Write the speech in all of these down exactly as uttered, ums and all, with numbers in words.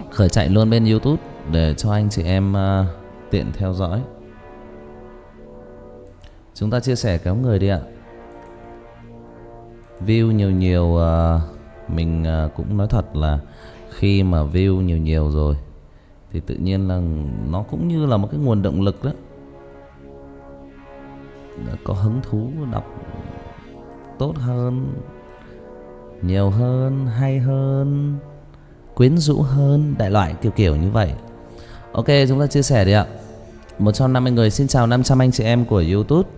khởi chạy luôn bên YouTube để cho anh chị em uh, tiện theo dõi. Chúng ta chia sẻ kéo người đi ạ. View nhiều nhiều uh, mình uh, cũng nói thật là khi mà view nhiều nhiều rồi thì tự nhiên là nó cũng như là một cái nguồn động lực đó. Đã có hứng thú đọc tốt hơn, nhiều hơn, hay hơn, quyến rũ hơn, đại loại kiểu kiểu như vậy. Ok, chúng ta chia sẻ đi ạ. một trăm năm mươi người, xin chào năm trăm anh chị em của YouTube.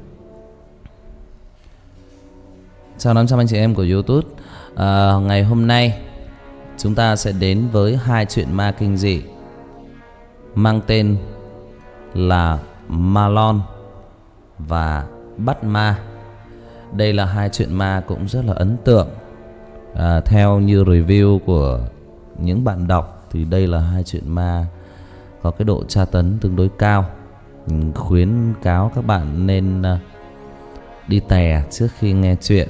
Chào năm trăm anh chị em của YouTube. à, Ngày hôm nay chúng ta sẽ đến với hai chuyện ma kinh dị mang tên là Malon và Bắt Ma. Đây là hai chuyện ma cũng rất là ấn tượng. à, Theo như review của những bạn đọc thì đây là hai chuyện ma có cái độ tra tấn tương đối cao. Mình khuyến cáo các bạn nên uh, đi tè trước khi nghe chuyện.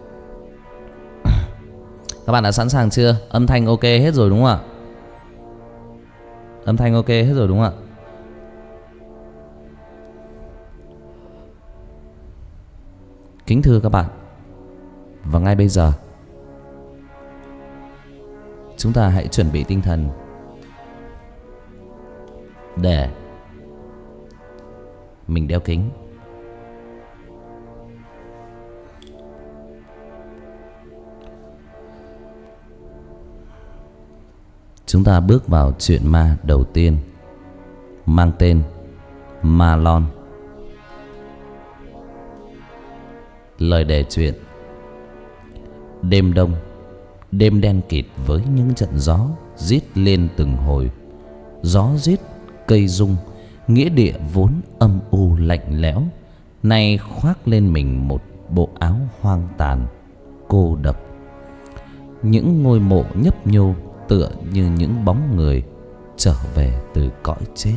Các bạn đã sẵn sàng chưa? Âm thanh ok hết rồi đúng không ạ? Âm thanh ok hết rồi đúng không ạ? Kính thưa các bạn, và ngay bây giờ chúng ta hãy chuẩn bị tinh thần để mình đeo kính. Chúng ta bước vào chuyện ma đầu tiên mang tên Malon. Lời đề chuyện: đêm đông, đêm đen kịt với những trận gió rít lên từng hồi. Gió rít, cây rung, nghĩa địa vốn âm u lạnh lẽo nay khoác lên mình một bộ áo hoang tàn, cô độc. Những ngôi mộ nhấp nhô tựa như những bóng người trở về từ cõi chết.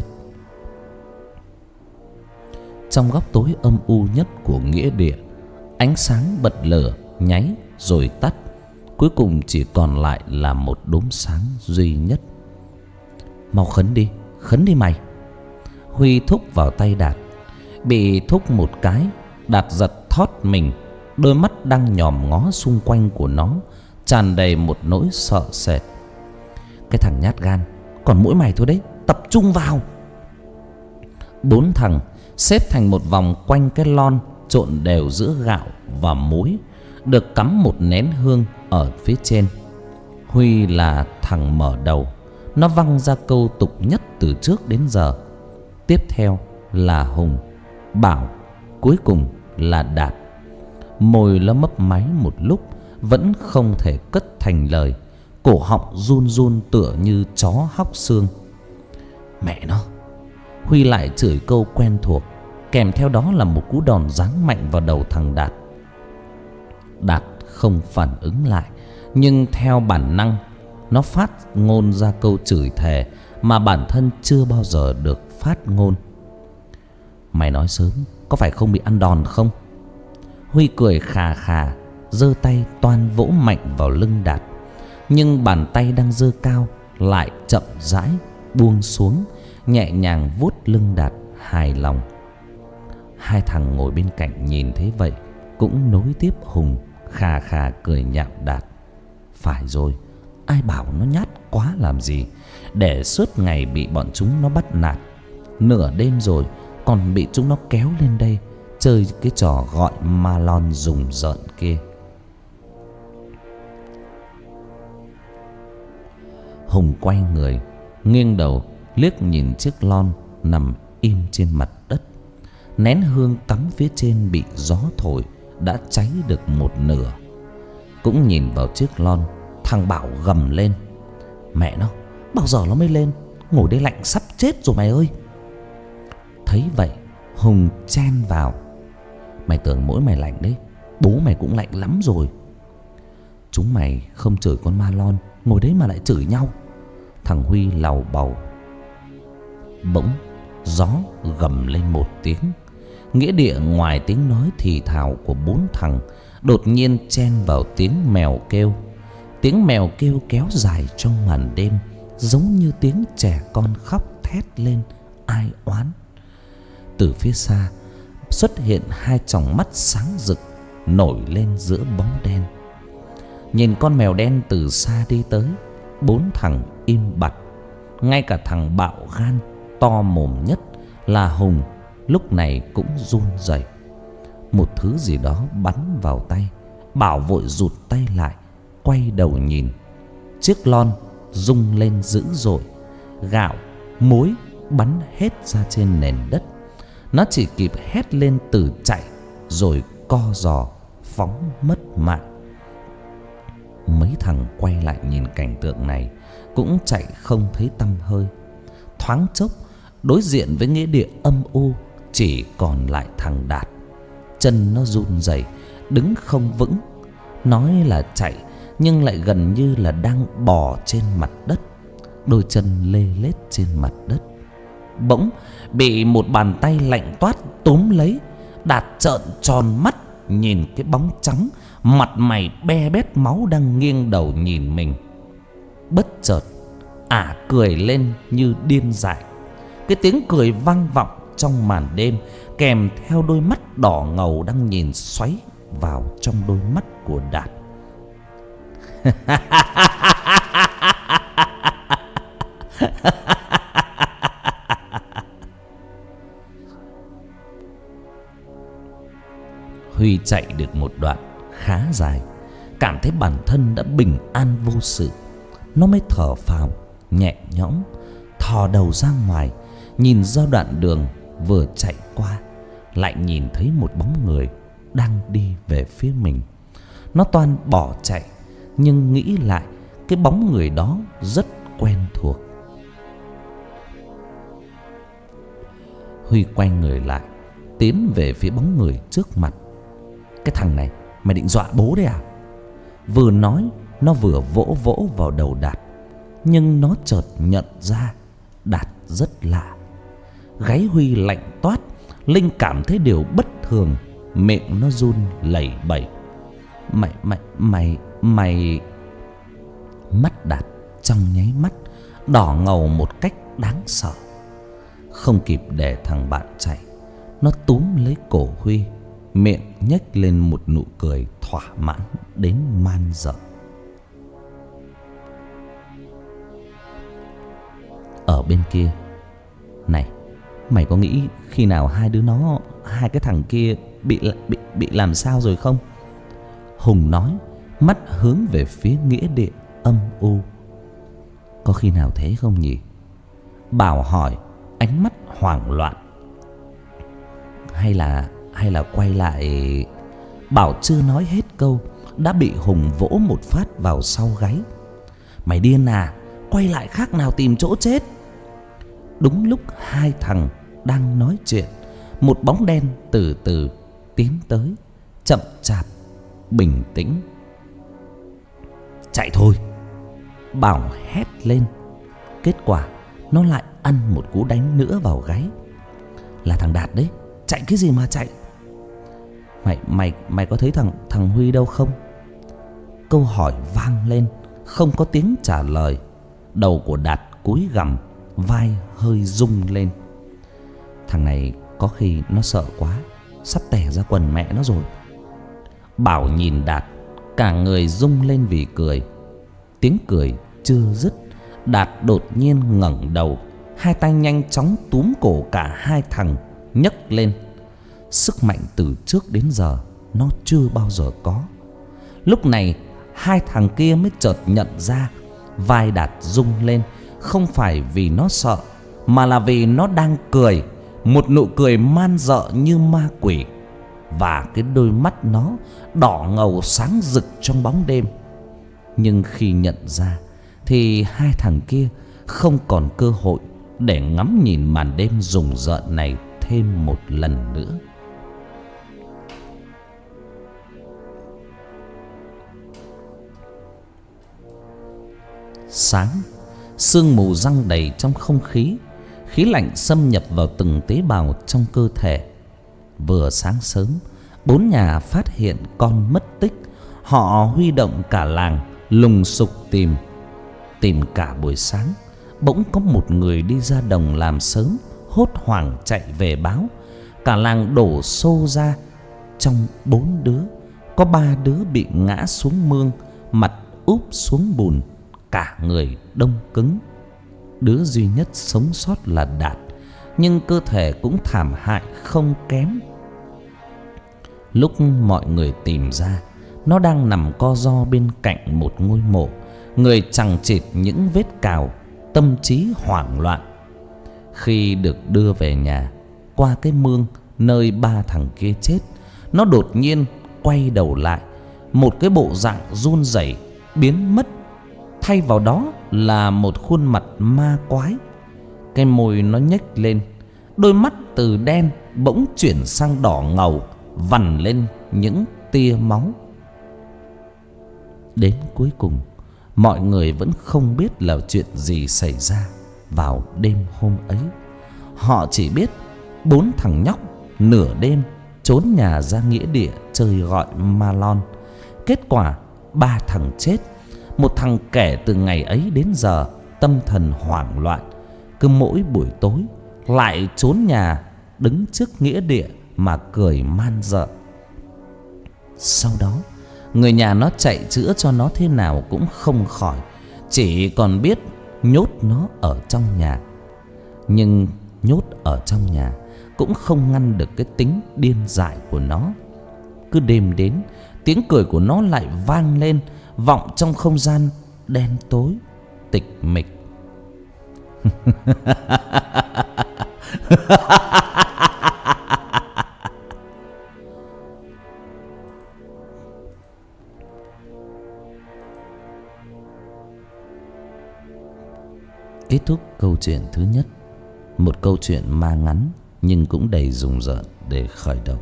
Trong góc tối âm u nhất của nghĩa địa, ánh sáng bật lửa nháy rồi tắt, cuối cùng chỉ còn lại là một đốm sáng duy nhất. Mau khấn đi, khấn đi mày. Huy thúc vào tay Đạt. Bị thúc một cái, Đạt giật thót mình. Đôi mắt đang nhòm ngó xung quanh của nó tràn đầy một nỗi sợ sệt. Cái thằng nhát gan, còn mỗi mày thôi đấy, tập trung vào. Bốn thằng xếp thành một vòng quanh cái lon trộn đều giữa gạo và muối, được cắm một nén hương ở phía trên. Huy là thằng mở đầu. Nó văng ra câu tục nhất từ trước đến giờ. Tiếp theo là Hùng, Bảo, cuối cùng là Đạt. Môi nó mấp máy một lúc vẫn không thể cất thành lời. Cổ họng run run tựa như chó hóc xương. Mẹ nó! Huy lại chửi câu quen thuộc, kèm theo đó là một cú đòn giáng mạnh vào đầu thằng Đạt. Đạt không phản ứng lại, nhưng theo bản năng nó phát ngôn ra câu chửi thề mà bản thân chưa bao giờ được phát ngôn. Mày nói sớm, có phải không bị ăn đòn không? Huy cười khà khà, giơ tay toan vỗ mạnh vào lưng Đạt, nhưng bàn tay đang giơ cao lại chậm rãi buông xuống, nhẹ nhàng vuốt lưng Đạt hài lòng. Hai thằng ngồi bên cạnh nhìn thấy vậy cũng nối tiếp Hùng khà khà cười nhạo Đạt. Phải rồi, ai bảo nó nhát quá làm gì, để suốt ngày bị bọn chúng nó bắt nạt. Nửa đêm rồi còn bị chúng nó kéo lên đây chơi cái trò gọi Malon rùng rợn kia. Hùng quay người, nghiêng đầu liếc nhìn chiếc lon nằm im trên mặt đất. Nén hương cắm phía trên bị gió thổi đã cháy được một nửa. Cũng nhìn vào chiếc lon, thằng Bảo gầm lên. Mẹ nó, bao giờ nó mới lên? Ngồi đây lạnh sắp chết rồi mày ơi. Thấy vậy, Hùng chen vào. Mày tưởng mỗi mày lạnh đấy, bố mày cũng lạnh lắm rồi. Chúng mày không chửi con Malon, ngồi đấy mà lại chửi nhau. Thằng Huy làu bầu. Bỗng gió gầm lên một tiếng. Nghĩa địa ngoài tiếng nói thì thào của bốn thằng đột nhiên chen vào tiếng mèo kêu. Tiếng mèo kêu kéo dài trong màn đêm, giống như tiếng trẻ con khóc thét lên ai oán. Từ phía xa xuất hiện hai tròng mắt sáng rực nổi lên giữa bóng đen. Nhìn con mèo đen từ xa đi tới, bốn thằng im bặt. Ngay cả thằng bạo gan to mồm nhất là Hùng lúc này cũng run rẩy. Một thứ gì đó bắn vào tay. Bảo vội rụt tay lại, quay đầu nhìn. Chiếc lon rung lên dữ dội, gạo, muối bắn hết ra trên nền đất. Nó chỉ kịp hét lên từ chạy, rồi co giò phóng mất mạng. Mấy thằng quay lại nhìn cảnh tượng này cũng chạy không thấy tăm hơi. Thoáng chốc, đối diện với nghĩa địa âm u chỉ còn lại thằng Đạt. Chân nó run rẩy, đứng không vững. Nói là chạy nhưng lại gần như là đang bò trên mặt đất. Đôi chân lê lết trên mặt đất. Bỗng bị một bàn tay lạnh toát túm lấy. Đạt trợn tròn mắt nhìn cái bóng trắng, mặt mày be bét máu đang nghiêng đầu nhìn mình. Bất chợt ả cười lên như điên dại. Cái tiếng cười vang vọng trong màn đêm, kèm theo đôi mắt đỏ ngầu đang nhìn xoáy vào trong đôi mắt của Đạt. Huy chạy được một đoạn khá dài, cảm thấy bản thân đã bình an vô sự. Nó mới thở phào nhẹ nhõm, thò đầu ra ngoài, nhìn ra đoạn đường vừa chạy qua, lại nhìn thấy một bóng người đang đi về phía mình. Nó toan bỏ chạy, nhưng nghĩ lại cái bóng người đó rất quen thuộc. Huy quay người lại, tiến về phía bóng người trước mặt. Cái thằng này, mày định dọa bố đấy à? Vừa nói, nó vừa vỗ vỗ vào đầu Đạt. Nhưng nó chợt nhận ra Đạt rất lạ. Gáy Huy lạnh toát, Linh cảm thấy điều bất thường. Miệng nó run lẩy bẩy. Mày, mày, mày, mày... Mắt Đạt trong nháy mắt đỏ ngầu một cách đáng sợ. Không kịp để thằng bạn chạy, nó túm lấy cổ Huy, miệng nhếch lên một nụ cười thỏa mãn đến man dợ. Ở bên kia, này, mày có nghĩ khi nào hai đứa nó, hai cái thằng kia bị bị bị làm sao rồi không? Hùng nói, mắt hướng về phía nghĩa địa âm u. Có khi nào thế không nhỉ? Bảo hỏi, ánh mắt hoảng loạn. Hay là hay là quay lại... Bảo chưa nói hết câu đã bị Hùng vỗ một phát vào sau gáy. Mày điên à, quay lại khác nào tìm chỗ chết. Đúng lúc hai thằng đang nói chuyện, một bóng đen từ từ tiến tới, chậm chạp, bình tĩnh. Chạy thôi, Bảo hét lên. Kết quả nó lại ăn một cú đánh nữa vào gáy. Là thằng Đạt đấy, chạy cái gì mà chạy? Mày mày mày có thấy thằng thằng Huy đâu không? Câu hỏi vang lên, không có tiếng trả lời. Đầu của Đạt cúi gằm, vai hơi rung lên. Thằng này có khi nó sợ quá, sắp tè ra quần mẹ nó rồi. Bảo nhìn Đạt, cả người rung lên vì cười. Tiếng cười chưa dứt, Đạt đột nhiên ngẩng đầu, hai tay nhanh chóng túm cổ cả hai thằng nhấc lên. Sức mạnh từ trước đến giờ nó chưa bao giờ có. Lúc này hai thằng kia mới chợt nhận ra vai Đạt rung lên không phải vì nó sợ, mà là vì nó đang cười, một nụ cười man rợ như ma quỷ. Và cái đôi mắt nó đỏ ngầu sáng rực trong bóng đêm. Nhưng khi nhận ra thì hai thằng kia không còn cơ hội để ngắm nhìn màn đêm rùng rợn này thêm một lần nữa. Sáng, sương mù giăng đầy trong không khí. Khí lạnh xâm nhập vào từng tế bào trong cơ thể. Vừa sáng sớm, bốn nhà phát hiện con mất tích. Họ huy động cả làng lùng sục tìm. Tìm cả buổi sáng, bỗng có một người đi ra đồng làm sớm, hốt hoảng chạy về báo. Cả làng đổ xô ra. Trong bốn đứa, có ba đứa bị ngã xuống mương, mặt úp xuống bùn, cả người đông cứng. Đứa duy nhất sống sót là Đạt, nhưng cơ thể cũng thảm hại không kém. Lúc mọi người tìm ra, nó đang nằm co ro bên cạnh một ngôi mộ, người chằng chịt những vết cào, tâm trí hoảng loạn. Khi được đưa về nhà, qua cái mương nơi ba thằng kia chết, nó đột nhiên quay đầu lại, một cái bộ dạng run rẩy biến mất. Thay vào đó là một khuôn mặt ma quái. Cái môi nó nhếch lên, đôi mắt từ đen bỗng chuyển sang đỏ ngầu, vằn lên những tia máu. Đến cuối cùng, mọi người vẫn không biết là chuyện gì xảy ra vào đêm hôm ấy. Họ chỉ biết bốn thằng nhóc nửa đêm trốn nhà ra nghĩa địa chơi gọi ma lon. Kết quả ba thằng chết. Một thằng kể từ ngày ấy đến giờ tâm thần hoảng loạn, cứ mỗi buổi tối lại trốn nhà đứng trước nghĩa địa mà cười man dợ. Sau đó người nhà nó chạy chữa cho nó thế nào cũng không khỏi, chỉ còn biết nhốt nó ở trong nhà. Nhưng nhốt ở trong nhà cũng không ngăn được cái tính điên dại của nó. Cứ đêm đến, tiếng cười của nó lại vang lên, vọng trong không gian đen tối tịch mịch. Kết thúc câu chuyện thứ nhất, một câu chuyện ma ngắn nhưng cũng đầy rùng rợn để khởi đầu.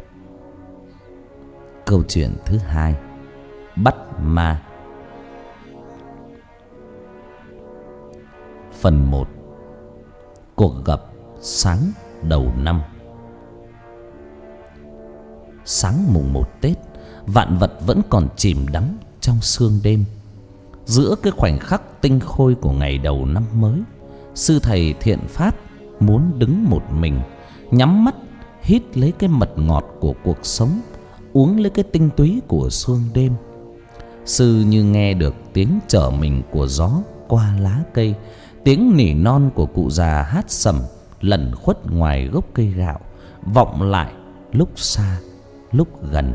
Câu chuyện thứ hai, bắt ma. Phần một. Cuộc gặp sáng đầu năm. Sáng mùng một Tết, vạn vật vẫn còn chìm đắm trong sương đêm. Giữa cái khoảnh khắc tinh khôi của ngày đầu năm mới, sư thầy Thiện Pháp muốn đứng một mình, nhắm mắt hít lấy cái mật ngọt của cuộc sống, uống lấy cái tinh túy của sương đêm. Sư như nghe được tiếng trở mình của gió qua lá cây, tiếng nỉ non của cụ già hát sẩm lẩn khuất ngoài gốc cây gạo, vọng lại lúc xa lúc gần.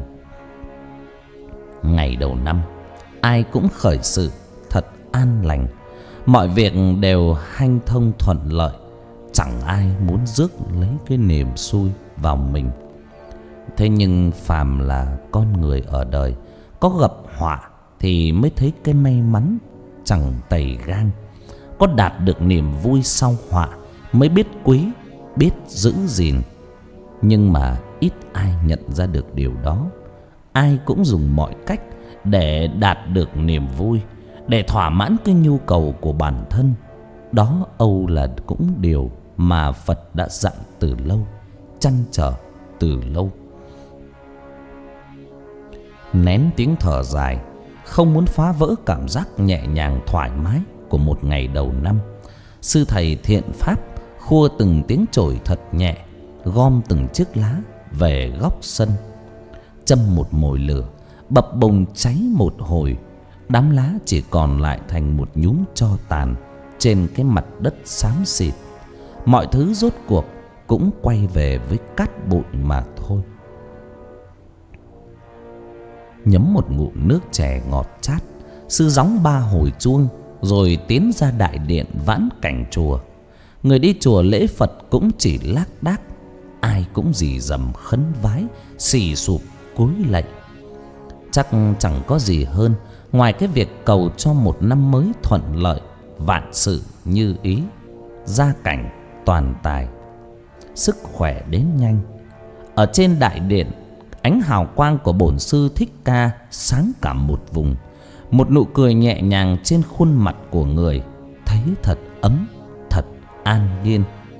Ngày đầu năm, ai cũng khởi sự thật an lành, mọi việc đều hanh thông thuận lợi, chẳng ai muốn rước lấy cái niềm xui vào mình. Thế nhưng phàm là con người ở đời, có gặp họa thì mới thấy cái may mắn chẳng tày gan. Có đạt được niềm vui sau họa mới biết quý, biết giữ gìn. Nhưng mà ít ai nhận ra được điều đó. Ai cũng dùng mọi cách để đạt được niềm vui, để thỏa mãn cái nhu cầu của bản thân. Đó âu là cũng điều mà Phật đã dặn từ lâu, trăn trở từ lâu. Nén tiếng thở dài, không muốn phá vỡ cảm giác nhẹ nhàng thoải mái của một ngày đầu năm, sư thầy Thiện Pháp khua từng tiếng chổi thật nhẹ, gom từng chiếc lá về góc sân, châm một mồi lửa, bập bùng cháy một hồi. Đám lá chỉ còn lại thành một nhúm tro tàn trên cái mặt đất xám xịt. Mọi thứ rốt cuộc cũng quay về với cát bụi mà thôi. Nhấm một ngụm nước chè ngọt chát, sư gióng ba hồi chuông rồi tiến ra đại điện vãn cảnh chùa. Người đi chùa lễ Phật cũng chỉ lác đác, ai cũng rì rầm khấn vái, xì sụp cúi lạy. Chắc chẳng có gì hơn ngoài cái việc cầu cho một năm mới thuận lợi, vạn sự như ý, gia cảnh toàn tài, sức khỏe đến nhanh. Ở trên đại điện, ánh hào quang của bổn sư Thích Ca sáng cả một vùng. Một nụ cười nhẹ nhàng trên khuôn mặt của người, thấy thật ấm, thật an nhiên.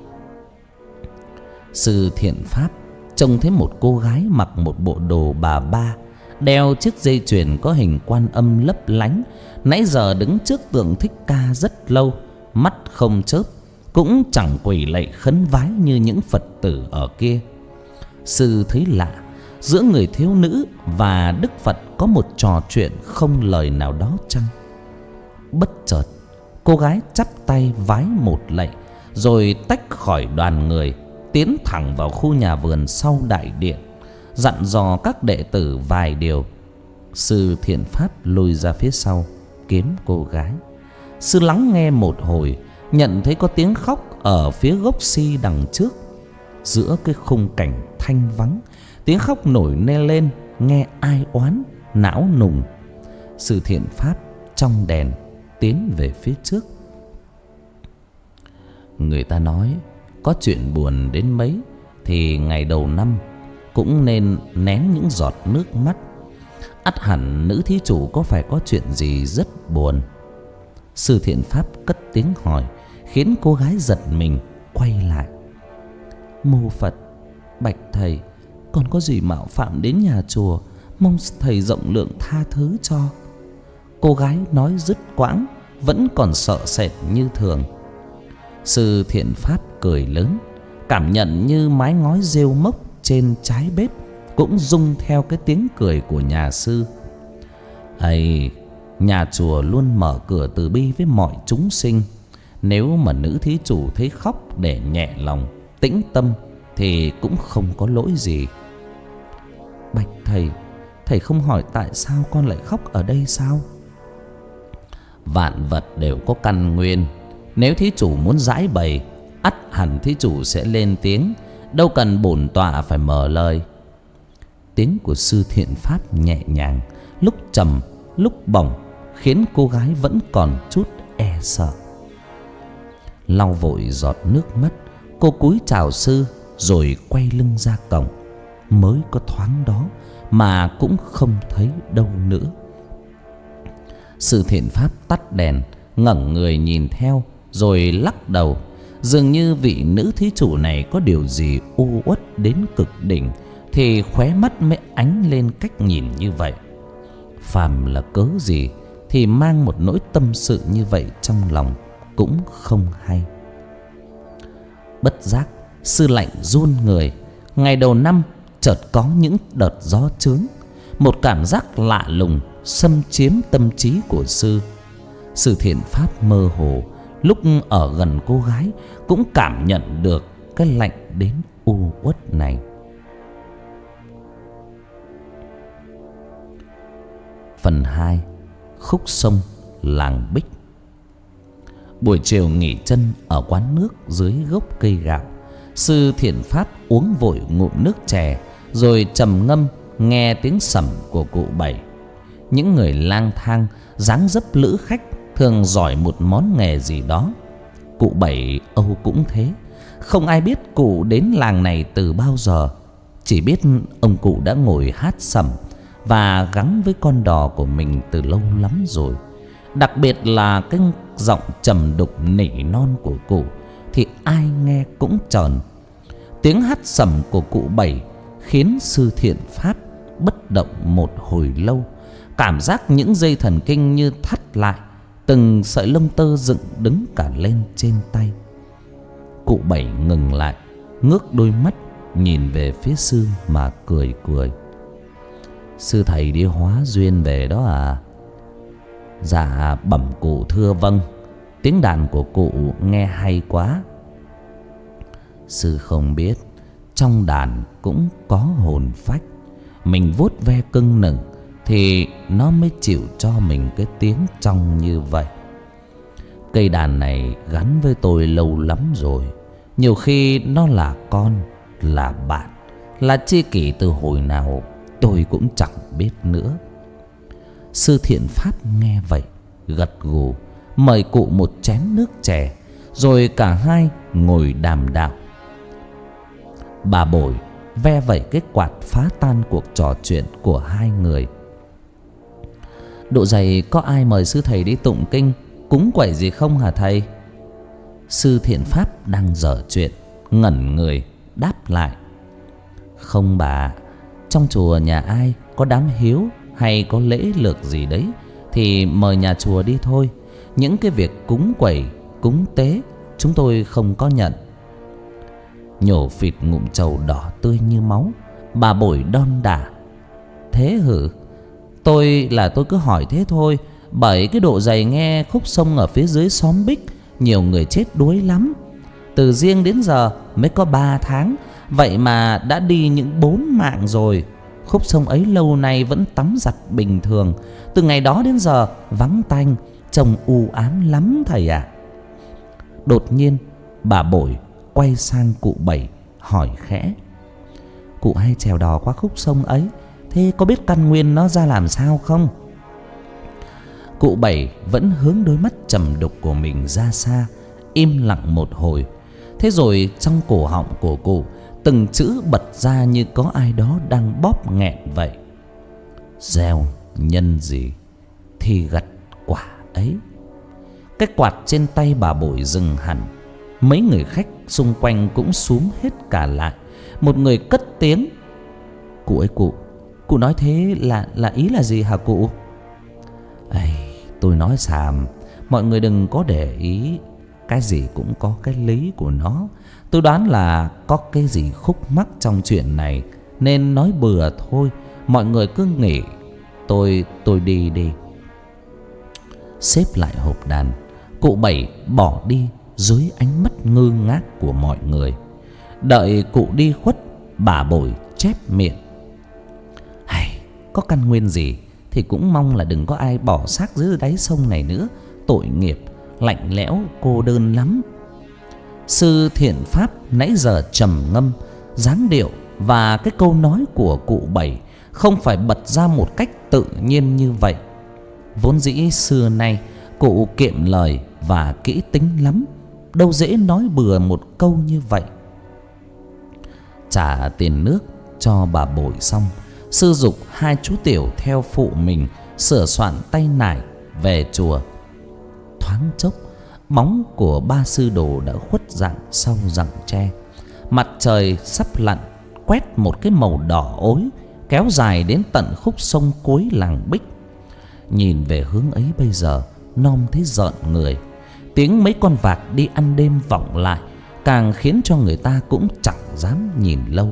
Sư Thiện Pháp trông thấy một cô gái mặc một bộ đồ bà ba, đeo chiếc dây chuyền có hình Quan Âm lấp lánh, nãy giờ đứng trước tượng Thích Ca rất lâu, mắt không chớp, cũng chẳng quỳ lạy khấn vái như những Phật tử ở kia. Sư thấy lạ, giữa người thiếu nữ và Đức Phật có một trò chuyện không lời nào đó chăng? Bất chợt, cô gái chắp tay vái một lạy, rồi tách khỏi đoàn người, tiến thẳng vào khu nhà vườn sau đại điện, dặn dò các đệ tử vài điều. Sư Thiện Pháp lùi ra phía sau kiếm cô gái. Sư lắng nghe một hồi, nhận thấy có tiếng khóc ở phía gốc si đằng trước. Giữa cái khung cảnh thanh vắng, tiếng khóc nổi lên nghe ai oán, não nùng. Sư Thiện Pháp trong đèn tiến về phía trước. Người ta nói có chuyện buồn đến mấy thì ngày đầu năm cũng nên nén những giọt nước mắt. Ắt hẳn nữ thí chủ có phải có chuyện gì rất buồn. Sư Thiện Pháp cất tiếng hỏi, khiến cô gái giật mình quay lại. Mô Phật, bạch thầy, còn có gì mạo phạm đến nhà chùa, mong thầy rộng lượng tha thứ cho. Cô gái nói dứt quãng, vẫn còn sợ sệt như thường. Sư Thiện Pháp cười lớn, cảm nhận như mái ngói rêu mốc trên trái bếp cũng rung theo cái tiếng cười của nhà sư. Ây, nhà chùa luôn mở cửa từ bi với mọi chúng sinh. Nếu mà nữ thí chủ thấy khóc để nhẹ lòng, tĩnh tâm thì cũng không có lỗi gì. Bạch thầy, thầy không hỏi tại sao con lại khóc ở đây sao? Vạn vật đều có căn nguyên. Nếu thí chủ muốn giải bày, ắt hẳn thí chủ sẽ lên tiếng, đâu cần bổn tọa phải mở lời. Tiếng của Sư Thiện Pháp nhẹ nhàng, lúc trầm lúc bổng, khiến cô gái vẫn còn chút e sợ. Lau vội giọt nước mắt, cô cúi chào sư rồi quay lưng ra cổng. Mới có thoáng đó mà cũng không thấy đâu nữa. Sư Thiện Pháp tắt đèn, ngẩng người nhìn theo rồi lắc đầu. Dường như vị nữ thí chủ này có điều gì u uất đến cực đỉnh thì khóe mắt mới ánh lên cách nhìn như vậy. Phàm là cớ gì thì mang một nỗi tâm sự như vậy trong lòng cũng không hay. Bất giác sư lạnh run người. Ngày đầu năm chợt có những đợt gió chướng, một cảm giác lạ lùng xâm chiếm tâm trí của sư. Sư Thiện Pháp mơ hồ, lúc ở gần cô gái cũng cảm nhận được cái lạnh đến u uất này. Phần hai. Khúc sông làng Bích. Buổi chiều nghỉ chân ở quán nước dưới gốc cây gạo, Sư Thiện Pháp uống vội ngụm nước chè rồi trầm ngâm nghe tiếng sẩm của cụ Bảy. Những người lang thang dáng dấp lữ khách thường giỏi một món nghề gì đó. Cụ Bảy Âu cũng thế. Không ai biết cụ đến làng này từ bao giờ. Chỉ biết ông cụ đã ngồi hát sẩm và gắng với con đò của mình từ lâu lắm rồi. Đặc biệt là cái giọng trầm đục nỉ non của cụ thì ai nghe cũng tròn. Tiếng hát sẩm của cụ Bảy khiến Sư Thiện Pháp bất động một hồi lâu. Cảm giác những dây thần kinh như thắt lại, từng sợi lông tơ dựng đứng cả lên trên tay. Cụ Bảy ngừng lại, ngước đôi mắt nhìn về phía sư mà cười cười. Sư thầy đi hóa duyên về đó à? Dạ bẩm cụ thưa vâng. Tiếng đàn của cụ nghe hay quá. Sư không biết trong đàn cũng có hồn phách. Mình vuốt ve cưng nựng thì nó mới chịu cho mình cái tiếng trong như vậy. Cây đàn này gắn với tôi lâu lắm rồi. Nhiều khi nó là con, là bạn, là tri kỷ từ hồi nào tôi cũng chẳng biết nữa. Sư Thiện Pháp nghe vậy gật gù, mời cụ một chén nước chè, rồi cả hai ngồi đàm đạo. Bà Bội ve vẩy cái quạt phá tan cuộc trò chuyện của hai người. Độ dày có ai mời sư thầy đi tụng kinh cúng quẩy gì không hả thầy? Sư Thiện Pháp đang dở chuyện, ngẩn người đáp lại. Không bà, trong chùa nhà ai có đám hiếu hay có lễ lược gì đấy thì mời nhà chùa đi thôi. Những cái việc cúng quẩy cúng tế, chúng tôi không có nhận. Nhổ phịt ngụm trầu đỏ tươi như máu, bà Bội đon đả. Thế hử? Tôi là tôi cứ hỏi thế thôi, bởi cái độ dày nghe khúc sông ở phía dưới xóm Bích nhiều người chết đuối lắm. Từ riêng đến giờ mới có ba tháng, vậy mà đã đi những bốn mạng rồi. Khúc sông ấy lâu nay vẫn tắm giặt bình thường, từ ngày đó đến giờ vắng tanh, trông u ám lắm thầy ạ. Đột nhiên bà Bội quay sang cụ Bảy hỏi khẽ: Cụ hay chèo đò qua khúc sông ấy, thế có biết căn nguyên nó ra làm sao không? Cụ Bảy vẫn hướng đôi mắt trầm đục của mình ra xa, im lặng một hồi. Thế rồi trong cổ họng của cụ từng chữ bật ra như có ai đó đang bóp nghẹn vậy: Gieo nhân gì thì gặt quả ấy. Cái quạt trên tay bà Bội dừng hẳn. Mấy người khách xung quanh cũng xúm hết cả lại. Một người cất tiếng: Cụ ơi cụ, cụ nói thế là là ý là gì hả cụ? Ây, tôi nói xàm, mọi người đừng có để ý. Cái gì cũng có cái lý của nó. Tôi đoán là có cái gì khúc mắc trong chuyện này nên nói bừa thôi. Mọi người cứ nghỉ, Tôi tôi đi đi. Xếp lại hộp đàn, cụ Bảy bỏ đi dưới ánh mắt ngơ ngác của mọi người. Đợi cụ đi khuất, bà Bội chép miệng: Hay, có căn nguyên gì thì cũng mong là đừng có ai bỏ xác dưới đáy sông này nữa. Tội nghiệp, lạnh lẽo, cô đơn lắm. Sư thiện pháp nãy giờ trầm ngâm, dáng điệu và cái câu nói của cụ Bảy không phải bật ra một cách tự nhiên như vậy. Vốn dĩ xưa nay cụ kiệm lời và kỹ tính lắm, đâu dễ nói bừa một câu như vậy. Trả tiền nước cho bà Bội xong, sư giục hai chú tiểu theo phụ mình sửa soạn tay nải về chùa. Thoáng chốc, bóng của ba sư đồ đã khuất dạng sau rặng tre. Mặt trời sắp lặn quét một cái màu đỏ ối kéo dài đến tận khúc sông cuối làng Bích. Nhìn về hướng ấy bây giờ, Nom thấy rợn người. Tiếng mấy con vạc đi ăn đêm vọng lại càng khiến cho người ta cũng chẳng dám nhìn lâu.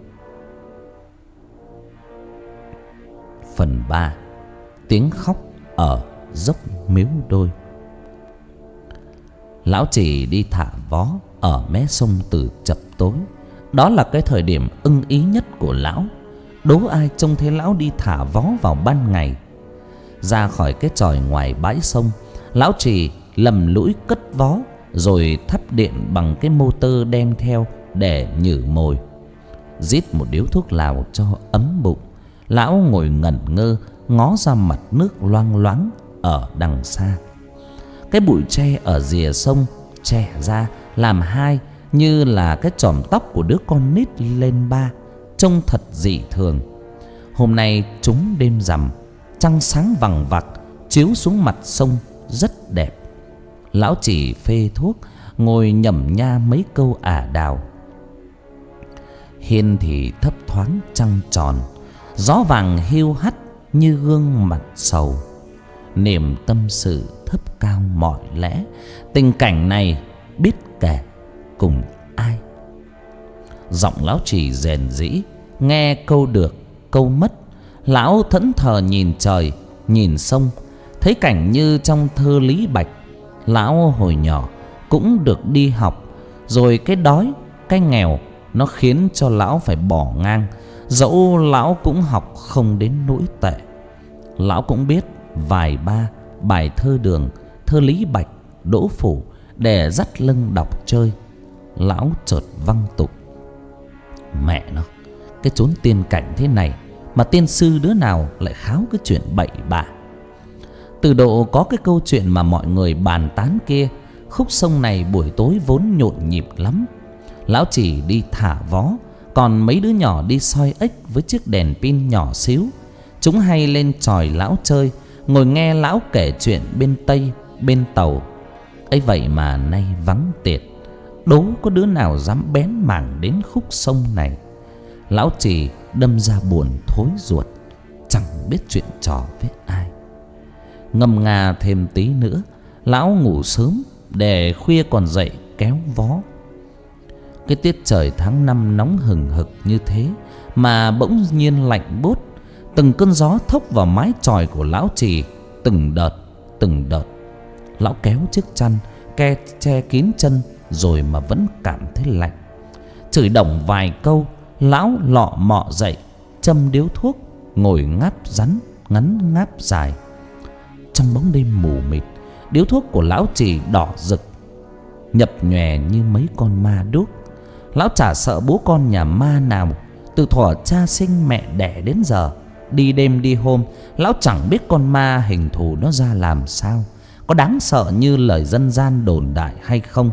Phần ba. Tiếng khóc ở dốc Miếu Đôi. Lão chỉ đi thả vó ở mé sông từ chập tối. Đó là cái thời điểm ưng ý nhất của lão. Đố ai trông thấy lão đi thả vó vào ban ngày. Ra khỏi cái chòi ngoài bãi sông, lão chỉ lầm lũi cất vó, rồi thắp điện bằng cái motor đem theo để nhử mồi. Rít một điếu thuốc lào cho ấm bụng, lão ngồi ngẩn ngơ ngó ra mặt nước loang loáng ở đằng xa. Cái bụi tre ở rìa sông chẻ ra làm hai như là cái chòm tóc của đứa con nít lên ba, trông thật dị thường. Hôm nay trúng đêm rằm, trăng sáng vằng vặc chiếu xuống mặt sông rất đẹp. Lão chỉ phê thuốc, ngồi nhẩm nha mấy câu ả đào. Hiên thì thấp thoáng trăng tròn, gió vàng hiu hắt như gương mặt sầu. Niềm tâm sự thấp cao mọi lẽ, tình cảnh này biết kể cùng ai. Giọng lão chỉ rền rĩ, nghe câu được câu mất. Lão thẫn thờ nhìn trời, nhìn sông, thấy cảnh như trong thơ Lý Bạch. Lão hồi nhỏ cũng được đi học, rồi cái đói, cái nghèo nó khiến cho lão phải bỏ ngang. Dẫu lão cũng học không đến nỗi tệ. Lão cũng biết vài ba bài thơ Đường, thơ Lý Bạch, Đỗ Phủ để dắt lưng đọc chơi. Lão chợt văng tục: Mẹ nó, cái chốn tiên cảnh thế này mà tiên sư đứa nào lại kháo cái chuyện bậy bạ. Từ độ có cái câu chuyện mà mọi người bàn tán kia, khúc sông này buổi tối vốn nhộn nhịp lắm. Lão chỉ đi thả vó, còn mấy đứa nhỏ đi soi ếch với chiếc đèn pin nhỏ xíu. Chúng hay lên chòi lão chơi, ngồi nghe lão kể chuyện bên Tây, bên Tàu. Ấy vậy mà nay vắng tiệt, đố có đứa nào dám bén mảng đến khúc sông này. Lão chỉ đâm ra buồn thối ruột, chẳng biết chuyện trò với ai. Ngâm nga thêm tí nữa, lão ngủ sớm để khuya còn dậy kéo vó. Cái tiết trời tháng năm nóng hừng hực như thế mà bỗng nhiên lạnh buốt. Từng cơn gió thốc vào mái chòi của lão Trì, từng đợt, từng đợt. Lão kéo chiếc chăn ke che kín chân rồi mà vẫn cảm thấy lạnh. Chửi đồng vài câu, lão lọ mọ dậy, châm điếu thuốc, ngồi ngáp rắn ngắn ngáp dài. Trong bóng đêm mù mịt, điếu thuốc của lão Trì đỏ rực, nhập nhòe như mấy con ma đuốc. Lão chả sợ bố con nhà ma nào. Từ thuở cha sinh mẹ đẻ đến giờ, đi đêm đi hôm, lão chẳng biết con ma hình thù nó ra làm sao, có đáng sợ như lời dân gian đồn đại hay không.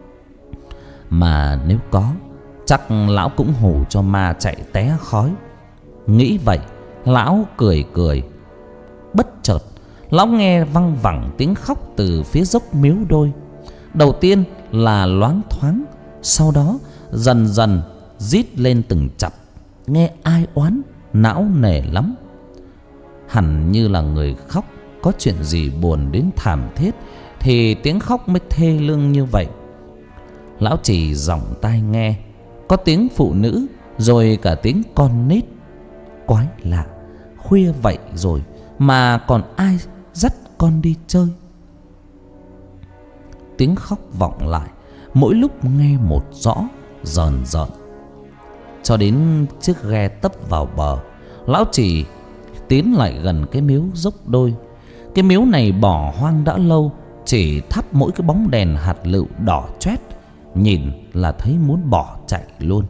Mà nếu có, chắc lão cũng hù cho ma chạy té khói. Nghĩ vậy, lão cười cười. Bất chợt, lão nghe văng vẳng tiếng khóc từ phía dốc Miếu Đôi. Đầu tiên là loáng thoáng, sau đó dần dần rít lên từng chập, nghe ai oán, não nề lắm. Hẳn như là người khóc có chuyện gì buồn đến thảm thiết thì tiếng khóc mới thê lương như vậy. Lão chỉ giọng tai nghe, có tiếng phụ nữ rồi cả tiếng con nít. Quái lạ, khuya vậy rồi mà còn ai dắt con đi chơi. Tiếng khóc vọng lại, mỗi lúc nghe một rõ, rờn rợn. Cho đến chiếc ghe tấp vào bờ, lão chỉ tiến lại gần cái miếu dốc Đôi. Cái miếu này bỏ hoang đã lâu, chỉ thắp mỗi cái bóng đèn hạt lựu đỏ chét, nhìn là thấy muốn bỏ chạy luôn.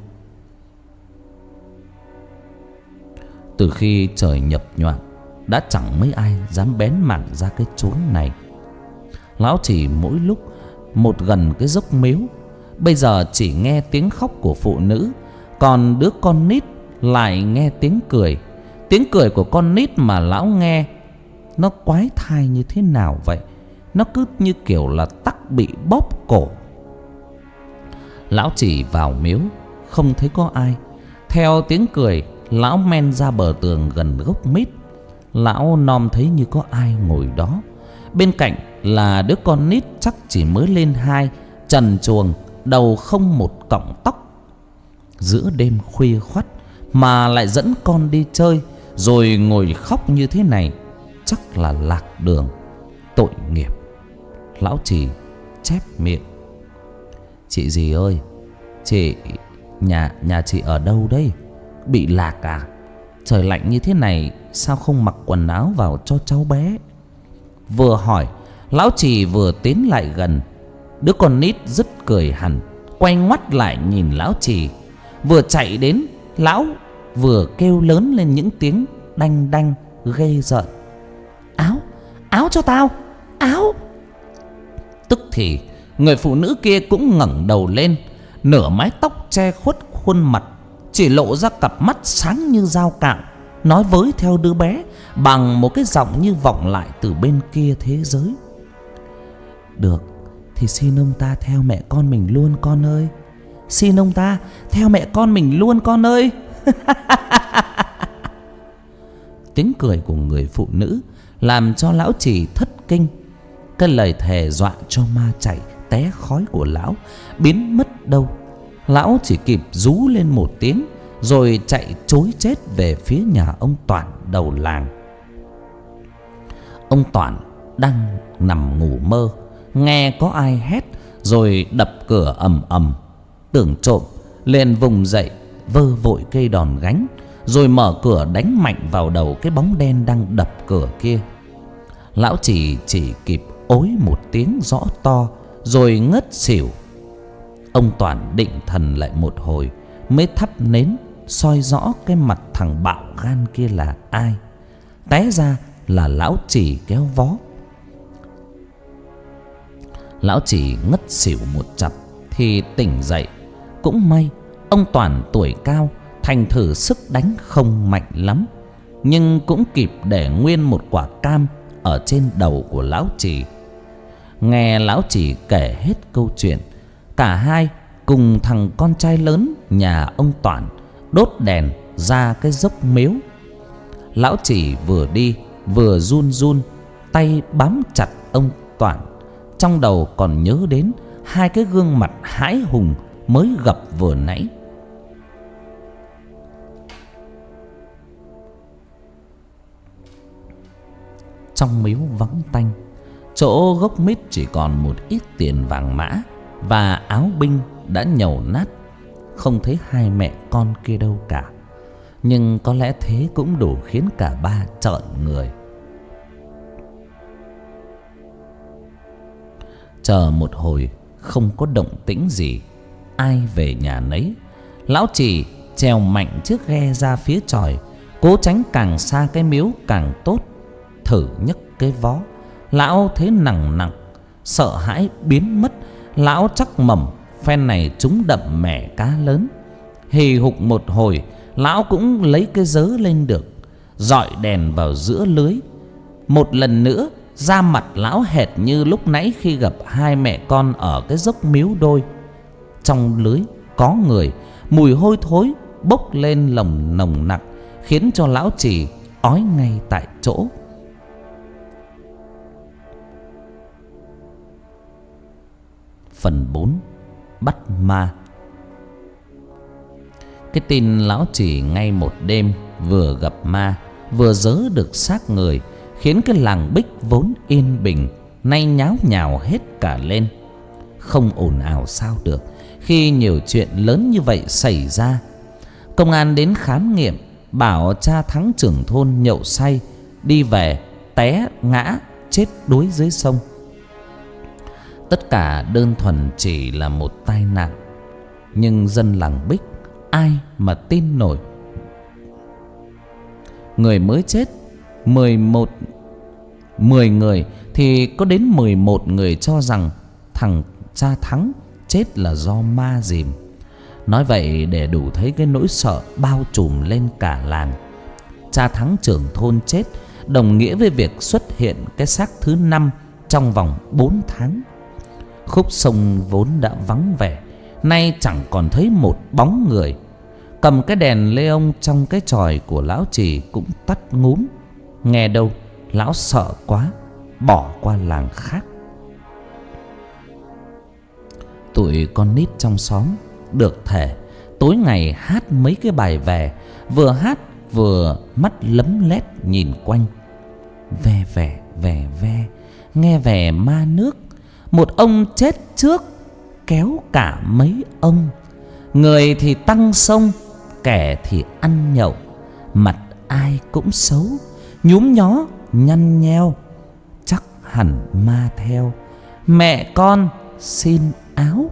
Từ khi trời nhập nhoạng, đã chẳng mấy ai dám bén mảng ra cái chốn này. Lão chỉ mỗi lúc một gần cái dốc miếu, bây giờ chỉ nghe tiếng khóc của phụ nữ, còn đứa con nít lại nghe tiếng cười. Tiếng cười của con nít mà lão nghe nó quái thai như thế nào vậy? Nó cứ như kiểu là tắc bị bóp cổ. Lão chỉ vào miếu, không thấy có ai. Theo tiếng cười, lão men ra bờ tường gần gốc mít. Lão nom thấy như có ai ngồi đó. Bên cạnh là đứa con nít chắc chỉ mới lên hai, trần truồng, đầu không một cọng tóc. Giữa đêm khuya khoắt mà lại dẫn con đi chơi, rồi ngồi khóc như thế này, chắc là lạc đường, tội nghiệp. Lão chỉ chép miệng: Chị gì ơi, chị nhà nhà chị ở đâu đấy? Bị lạc à? Trời lạnh như thế này sao không mặc quần áo vào cho cháu bé? Vừa hỏi, lão chỉ vừa tiến lại gần. Đứa con nít dứt cười hẳn, quay ngoắt lại nhìn lão chỉ. Vừa chạy đến, lão vừa kêu lớn lên những tiếng đanh đanh ghê rợn: Áo, áo cho tao, áo! Tức thì người phụ nữ kia cũng ngẩng đầu lên, nửa mái tóc che khuất khuôn mặt, chỉ lộ ra cặp mắt sáng như dao cạo, nói với theo đứa bé bằng một cái giọng như vọng lại từ bên kia thế giới: Được thì xin ông ta theo mẹ con mình luôn con ơi. Xin ông ta theo mẹ con mình luôn con ơi. Tiếng cười của người phụ nữ làm cho lão chỉ thất kinh. Cái lời thề dọa cho ma chạy té khói của lão biến mất đâu. Lão chỉ kịp rú lên một tiếng rồi chạy trối chết về phía nhà ông Toản đầu làng. Ông Toản đang nằm ngủ mơ, nghe có ai hét rồi đập cửa ầm ầm, tưởng trộm, liền vùng dậy vơ vội cây đòn gánh, rồi mở cửa đánh mạnh vào đầu cái bóng đen đang đập cửa kia. Lão chỉ chỉ kịp ối một tiếng rõ to rồi ngất xỉu. Ông Toản định thần lại một hồi mới thắp nến soi rõ cái mặt thằng bạo gan kia là ai. Té ra là lão chỉ kéo vó. Lão chỉ ngất xỉu một chập thì tỉnh dậy. Cũng may ông Toản tuổi cao, thành thử sức đánh không mạnh lắm, nhưng cũng kịp để nguyên một quả cam ở trên đầu của lão chỉ. Nghe lão chỉ kể hết câu chuyện, cả hai cùng thằng con trai lớn nhà ông Toản đốt đèn ra cái dốc miếu. Lão chỉ vừa đi vừa run run, tay bám chặt ông Toản, trong đầu còn nhớ đến hai cái gương mặt hãi hùng mới gặp vừa nãy. Trong miếu vắng tanh, chỗ gốc mít chỉ còn một ít tiền vàng mã và áo binh đã nhầu nát, không thấy hai mẹ con kia đâu cả. Nhưng có lẽ thế cũng đủ khiến cả ba trợn người. Chờ một hồi không có động tĩnh gì, ai về nhà nấy. Lão Trì trèo mạnh chiếc ghe ra phía chòi, cố tránh càng xa cái miếu càng tốt. Thử nhấc cái vó, lão thấy nặng nặng, sợ hãi biến mất. Lão chắc mẩm phen này trúng đậm mẻ cá lớn. Hì hục một hồi, lão cũng lấy cái dớ lên được, dọi đèn vào giữa lưới. Một lần nữa, da mặt lão hệt như lúc nãy khi gặp hai mẹ con ở cái dốc miếu đôi. Trong lưới có người, mùi hôi thối bốc lên lồng nồng nặc, khiến cho lão Trì ói ngay tại chỗ. Phần bốn. Bắt ma. Cái tin lão Trì ngay một đêm vừa gặp ma vừa dớ được xác người, khiến cái làng Bích vốn yên bình nay nháo nhào hết cả lên. Không ồn ào sao được khi nhiều chuyện lớn như vậy xảy ra. Công an đến khám nghiệm, bảo cha Thắng trưởng thôn nhậu say đi về té ngã chết đuối dưới sông. Tất cả đơn thuần chỉ là một tai nạn, nhưng dân làng Bích ai mà tin nổi. Người mới chết mười một mười người thì có đến mười một người cho rằng thằng cha Thắng chết là do ma dìm. Nói vậy để đủ thấy cái nỗi sợ bao trùm lên cả làng. Cha Thắng trưởng thôn chết đồng nghĩa với việc xuất hiện cái xác thứ năm trong vòng bốn tháng. Khúc sông vốn đã vắng vẻ, nay chẳng còn thấy một bóng người. Cầm cái đèn lê ông trong cái chòi của lão Trì cũng tắt ngúm. Nghe đâu lão sợ quá, bỏ qua làng khác. Tụi con nít trong xóm được thể tối ngày hát mấy cái bài về, vừa hát vừa mắt lấm lét nhìn quanh. Ve vẻ vẻ ve, nghe vẻ ma nước. Một ông chết trước kéo cả mấy ông. Người thì tăng sông, kẻ thì ăn nhậu. Mặt ai cũng xấu, nhúm nhó nhăn nheo, chắc hẳn ma theo. Mẹ con xin áo.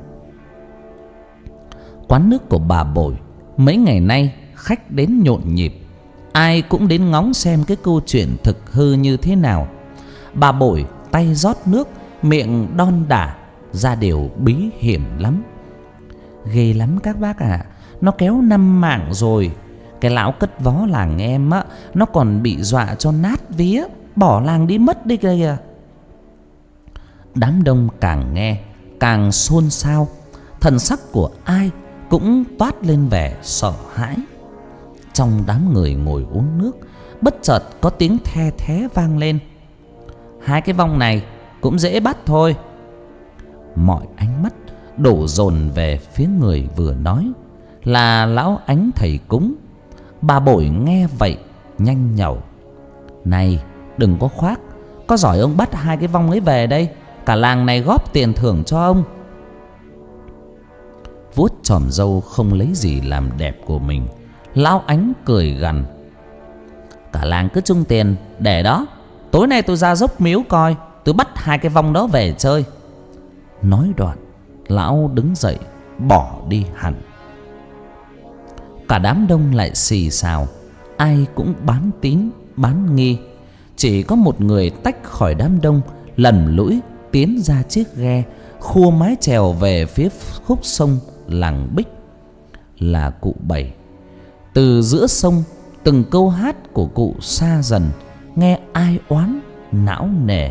Quán nước của bà Bội mấy ngày nay khách đến nhộn nhịp, ai cũng đến ngóng xem cái câu chuyện thực hư như thế nào. Bà Bội tay rót nước, miệng đon đả, ra điều bí hiểm lắm. Ghê lắm các bác ạ, à. Nó kéo năm mạng rồi. Cái lão cất vó làng em á, nó còn bị dọa cho nát vía, bỏ làng đi mất đi kìa. Đám đông càng nghe càng xôn xao, thần sắc của ai cũng toát lên vẻ sợ hãi. Trong đám người ngồi uống nước, bất chợt có tiếng the thé vang lên. Hai cái vong này cũng dễ bắt thôi. Mọi ánh mắt đổ dồn về phía người vừa nói, là lão Ánh thầy cúng. Bà Bội nghe vậy nhanh nhẩu: Này đừng có khoác, có giỏi ông bắt hai cái vong ấy về đây, cả làng này góp tiền thưởng cho ông. Vuốt chòm râu không lấy gì làm đẹp của mình, lão Ánh cười gằn: Cả làng cứ chung tiền để đó, tối nay tôi ra dốc miếu coi, tôi bắt hai cái vong đó về chơi. Nói đoạn lão đứng dậy bỏ đi hẳn. Cả đám đông lại xì xào, ai cũng bán tín bán nghi. Chỉ có một người tách khỏi đám đông, lẩn lũi tiến ra chiếc ghe, khua mái chèo về phía khúc sông làng Bích. Là cụ Bảy. Từ giữa sông, từng câu hát của cụ xa dần, nghe ai oán não nề.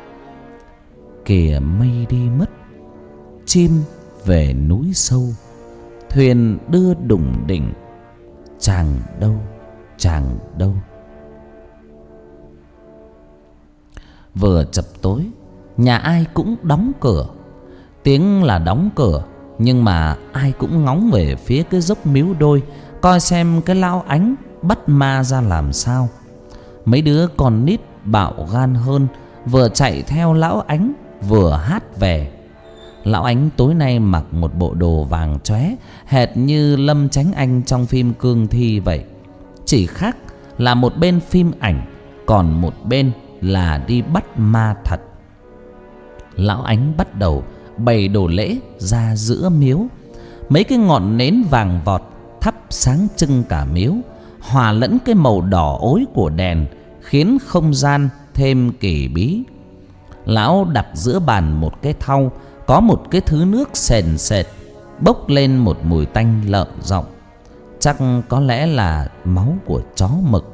Kìa mây đi mất, chim về núi sâu, thuyền đưa đủng đỉnh, chàng đâu chàng đâu. Vừa chập tối, Nhà ai cũng đóng cửa. Tiếng là đóng cửa, nhưng mà ai cũng ngóng về phía cái dốc Miếu Đôi, coi xem cái lão Ánh bắt ma ra làm sao. Mấy đứa con nít bạo gan hơn, vừa chạy theo lão Ánh vừa hát về. Lão Ánh tối nay mặc một bộ đồ vàng chóe, hệt như Lâm Chánh Anh trong phim Cương Thi vậy. Chỉ khác là một bên phim ảnh, còn một bên là đi bắt ma thật. Lão Ánh bắt đầu bày đồ lễ ra giữa miếu. Mấy cái ngọn nến vàng vọt thắp sáng trưng cả miếu, hòa lẫn cái màu đỏ ối của đèn, khiến không gian thêm kỳ bí. Lão đặt giữa bàn một cái thau, có một cái thứ nước sền sệt, bốc lên một mùi tanh lợm giọng. Chắc có lẽ là máu của chó mực.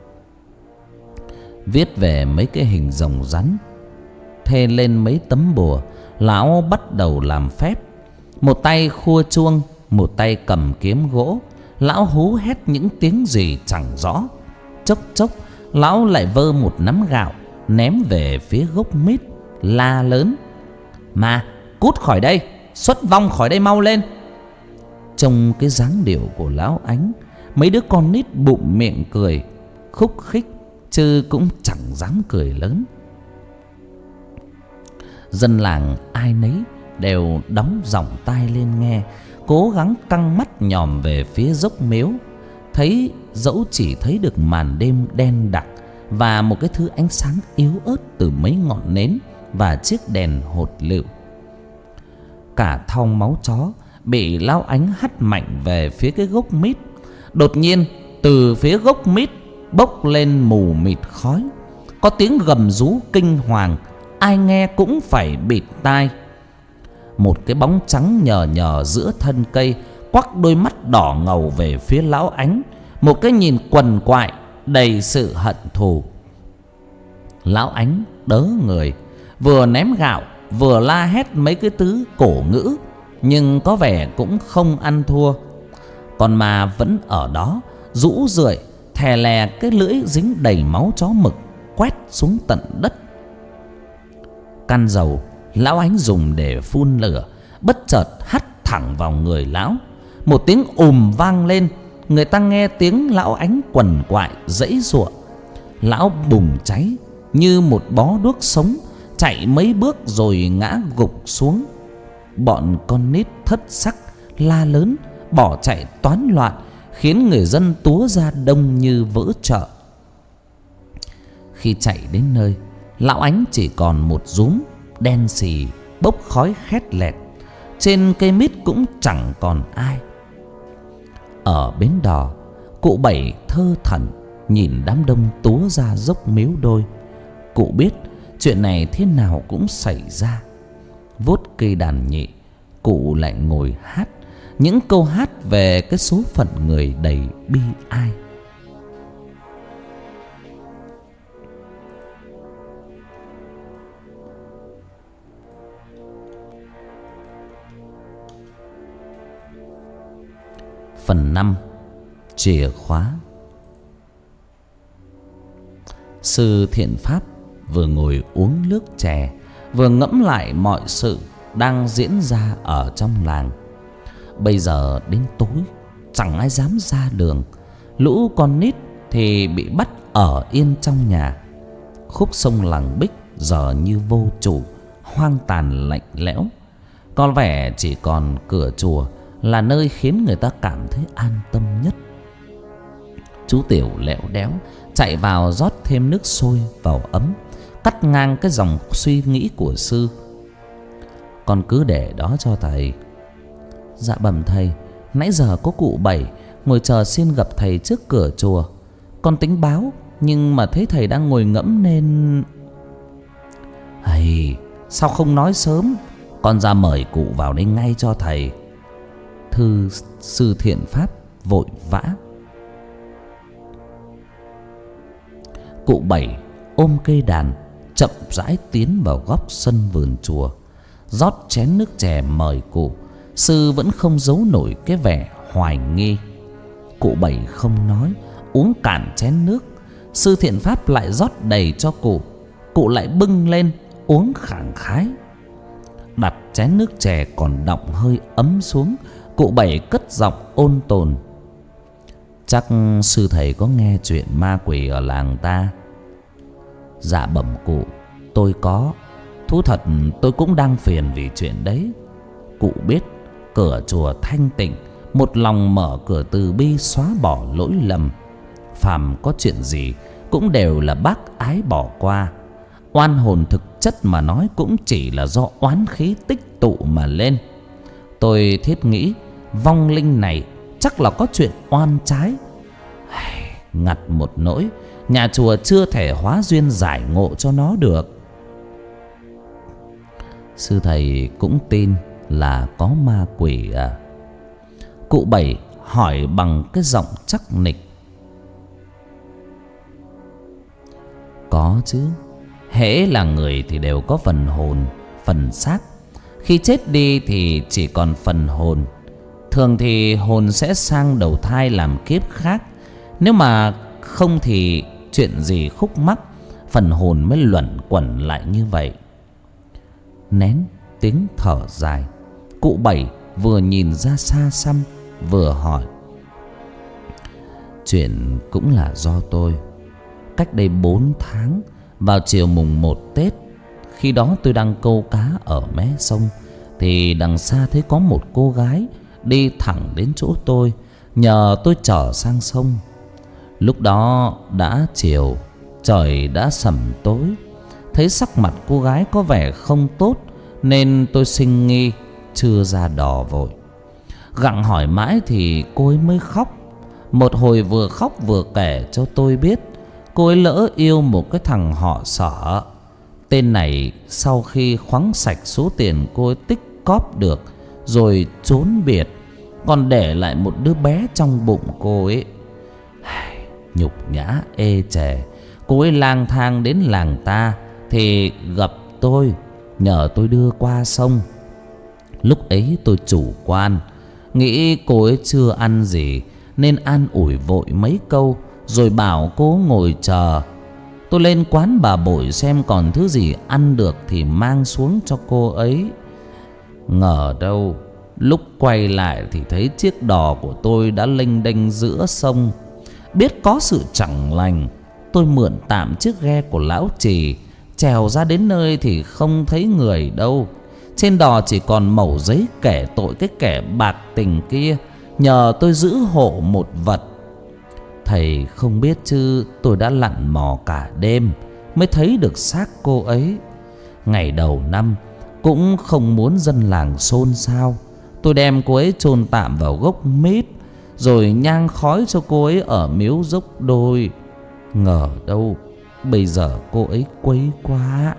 Viết về mấy cái hình rồng rắn, thê lên mấy tấm bùa. Lão bắt đầu làm phép. Một tay khua chuông, một tay cầm kiếm gỗ. Lão hú hét những tiếng gì chẳng rõ. Chốc chốc lão lại vơ một nắm gạo, ném về phía gốc mít, la lớn: "Mà cút khỏi đây, xuất vong khỏi đây mau lên!" Trong cái dáng điệu của lão Ánh, mấy đứa con nít bụng miệng cười khúc khích, chứ cũng chẳng dám cười lớn. Dân làng ai nấy đều đóng giọng tai lên nghe, cố gắng căng mắt nhòm về phía dốc miếu. Thấy dẫu chỉ thấy được màn đêm đen đặc và một cái thứ ánh sáng yếu ớt từ mấy ngọn nến và chiếc đèn hột lựu. Cả thau máu chó bị lão Ánh hắt mạnh về phía cái gốc mít. Đột nhiên từ phía gốc mít bốc lên mù mịt khói, có tiếng gầm rú kinh hoàng, ai nghe cũng phải bịt tai. Một cái bóng trắng nhờ nhờ giữa thân cây quắc đôi mắt đỏ ngầu về phía lão Ánh, một cái nhìn quằn quại đầy sự hận thù. Lão Ánh đớ người, vừa ném gạo vừa la hét mấy cái tứ cổ ngữ, nhưng có vẻ cũng không ăn thua. Còn mà vẫn ở đó rũ rượi, thè lè cái lưỡi dính đầy máu chó mực quét xuống tận đất. Căn dầu lão Ánh dùng để phun lửa bất chợt hắt thẳng vào người lão. Một tiếng ùm vang lên, người ta nghe tiếng lão Ánh quằn quại giãy giụa. Lão bùng cháy như một bó đuốc sống, chạy mấy bước rồi ngã gục xuống. Bọn con nít thất sắc la lớn bỏ chạy toán loạn, khiến người dân túa ra đông như vỡ chợ. Khi chạy đến nơi, lão Ánh chỉ còn một rúm đen xì bốc khói khét lẹt. Trên cây mít cũng chẳng còn ai. Ở bến đò, cụ Bảy thơ thẩn nhìn đám đông túa ra dốc Miếu Đôi. Cụ biết chuyện này thế nào cũng xảy ra. Vuốt cây đàn nhị, cụ lại ngồi hát những câu hát về cái số phận người đầy bi ai. Phần năm. Chìa khóa. Sư Thiện Pháp vừa ngồi uống nước chè, vừa ngẫm lại mọi sự đang diễn ra ở trong làng. Bây giờ đến tối chẳng ai dám ra đường. Lũ con nít thì bị bắt ở yên trong nhà. Khúc sông Làng Bích giờ như vô chủ, hoang tàn lạnh lẽo. Có vẻ chỉ còn cửa chùa là nơi khiến người ta cảm thấy an tâm nhất. Chú Tiểu lẹo đéo chạy vào rót thêm nước sôi vào ấm, cắt ngang cái dòng suy nghĩ của sư. Con cứ để đó cho thầy. Dạ bẩm thầy, nãy giờ có cụ Bảy ngồi chờ xin gặp thầy trước cửa chùa. Con tính báo, nhưng mà thấy thầy đang ngồi ngẫm nên... Hay, sao không nói sớm? Con ra mời cụ vào đây ngay cho thầy. Thư Sư Thiện Pháp vội vã. Cụ Bảy ôm cây đàn chậm rãi tiến vào góc sân vườn chùa, rót chén nước chè mời cụ. Sư vẫn không giấu nổi cái vẻ hoài nghi. Cụ Bảy không nói, uống cạn chén nước. Sư Thiện Pháp lại rót đầy cho cụ. Cụ lại bưng lên uống khẳng khái. Đặt chén nước chè còn đọng hơi ấm xuống, cụ Bảy cất giọng ôn tồn: chắc sư thầy có nghe chuyện ma quỷ ở làng ta? Dạ bẩm cụ, tôi có. Thú thật tôi cũng đang phiền vì chuyện đấy. Cụ biết cửa chùa thanh tịnh, một lòng mở cửa từ bi xóa bỏ lỗi lầm. Phàm có chuyện gì cũng đều là bác ái bỏ qua. Oan hồn thực chất mà nói cũng chỉ là do oán khí tích tụ mà lên. Tôi thiết nghĩ vong linh này chắc là có chuyện oan trái. Ngặt một nỗi, nhà chùa chưa thể hóa duyên giải ngộ cho nó được. Sư thầy cũng tin là có ma quỷ à? Cụ Bảy hỏi bằng cái giọng chắc nịch. Có chứ. Hễ là người thì đều có phần hồn, phần xác. Khi chết đi thì chỉ còn phần hồn. Thường thì hồn sẽ sang đầu thai làm kiếp khác. Nếu mà không thì chuyện gì khúc mắc, phần hồn mới luẩn quẩn lại như vậy. Nén tiếng thở dài, cụ Bảy vừa nhìn ra xa xăm vừa hỏi: chuyện cũng là do tôi. Cách đây bốn tháng, vào chiều mùng một Tết, khi đó tôi đang câu cá ở mé sông, thì đằng xa thấy có một cô gái đi thẳng đến chỗ tôi, nhờ tôi chở sang sông. Lúc đó đã chiều, trời đã sẩm tối. Thấy sắc mặt cô gái có vẻ không tốt nên tôi sinh nghi, chưa ra đò vội. Gặng hỏi mãi thì cô ấy mới khóc. Một hồi vừa khóc vừa kể cho tôi biết cô ấy lỡ yêu một cái thằng họ Sở. Tên này sau khi khoắng sạch số tiền cô ấy tích cóp được rồi trốn biệt, còn để lại một đứa bé trong bụng cô ấy. Nhục nhã ê chề. Cô ấy lang thang đến làng ta thì gặp tôi, nhờ tôi đưa qua sông. Lúc ấy tôi chủ quan, nghĩ cô ấy chưa ăn gì nên an ủi vội mấy câu, rồi bảo cô ngồi chờ. Tôi lên quán bà Bội xem còn thứ gì ăn được thì mang xuống cho cô ấy. Ngờ đâu lúc quay lại thì thấy chiếc đò của tôi đã lênh đênh giữa sông. Biết có sự chẳng lành, tôi mượn tạm chiếc ghe của lão Trì, trèo ra đến nơi thì không thấy người đâu. Trên đò chỉ còn mẩu giấy kể tội cái kẻ bạc tình kia, nhờ tôi giữ hộ một vật. Thầy không biết chứ tôi đã lặn mò cả đêm mới thấy được xác cô ấy. Ngày đầu năm cũng không muốn dân làng xôn xao, tôi đem cô ấy chôn tạm vào gốc mít, rồi nhang khói cho cô ấy ở miếu dốc đôi. Ngờ đâu bây giờ cô ấy quấy quá.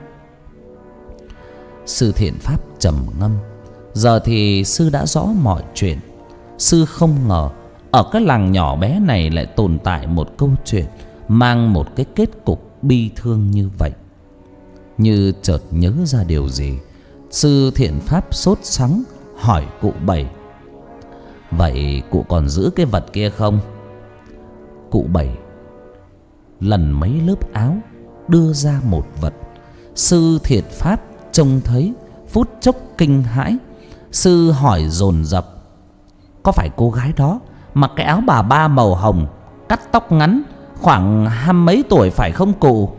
Sư Thiện Pháp trầm ngâm. Giờ thì sư đã rõ mọi chuyện. Sư không ngờ ở cái làng nhỏ bé này lại tồn tại một câu chuyện mang một cái kết cục bi thương như vậy. Như chợt nhớ ra điều gì, Sư Thiện Pháp sốt sắng hỏi cụ Bảy: vậy cụ còn giữ cái vật kia không? Cụ Bảy lần mấy lớp áo đưa ra một vật. Sư Thiện Pháp trông thấy phút chốc kinh hãi. Sư hỏi dồn dập: có phải cô gái đó mặc cái áo bà ba màu hồng, cắt tóc ngắn, khoảng hai mấy tuổi phải không cụ?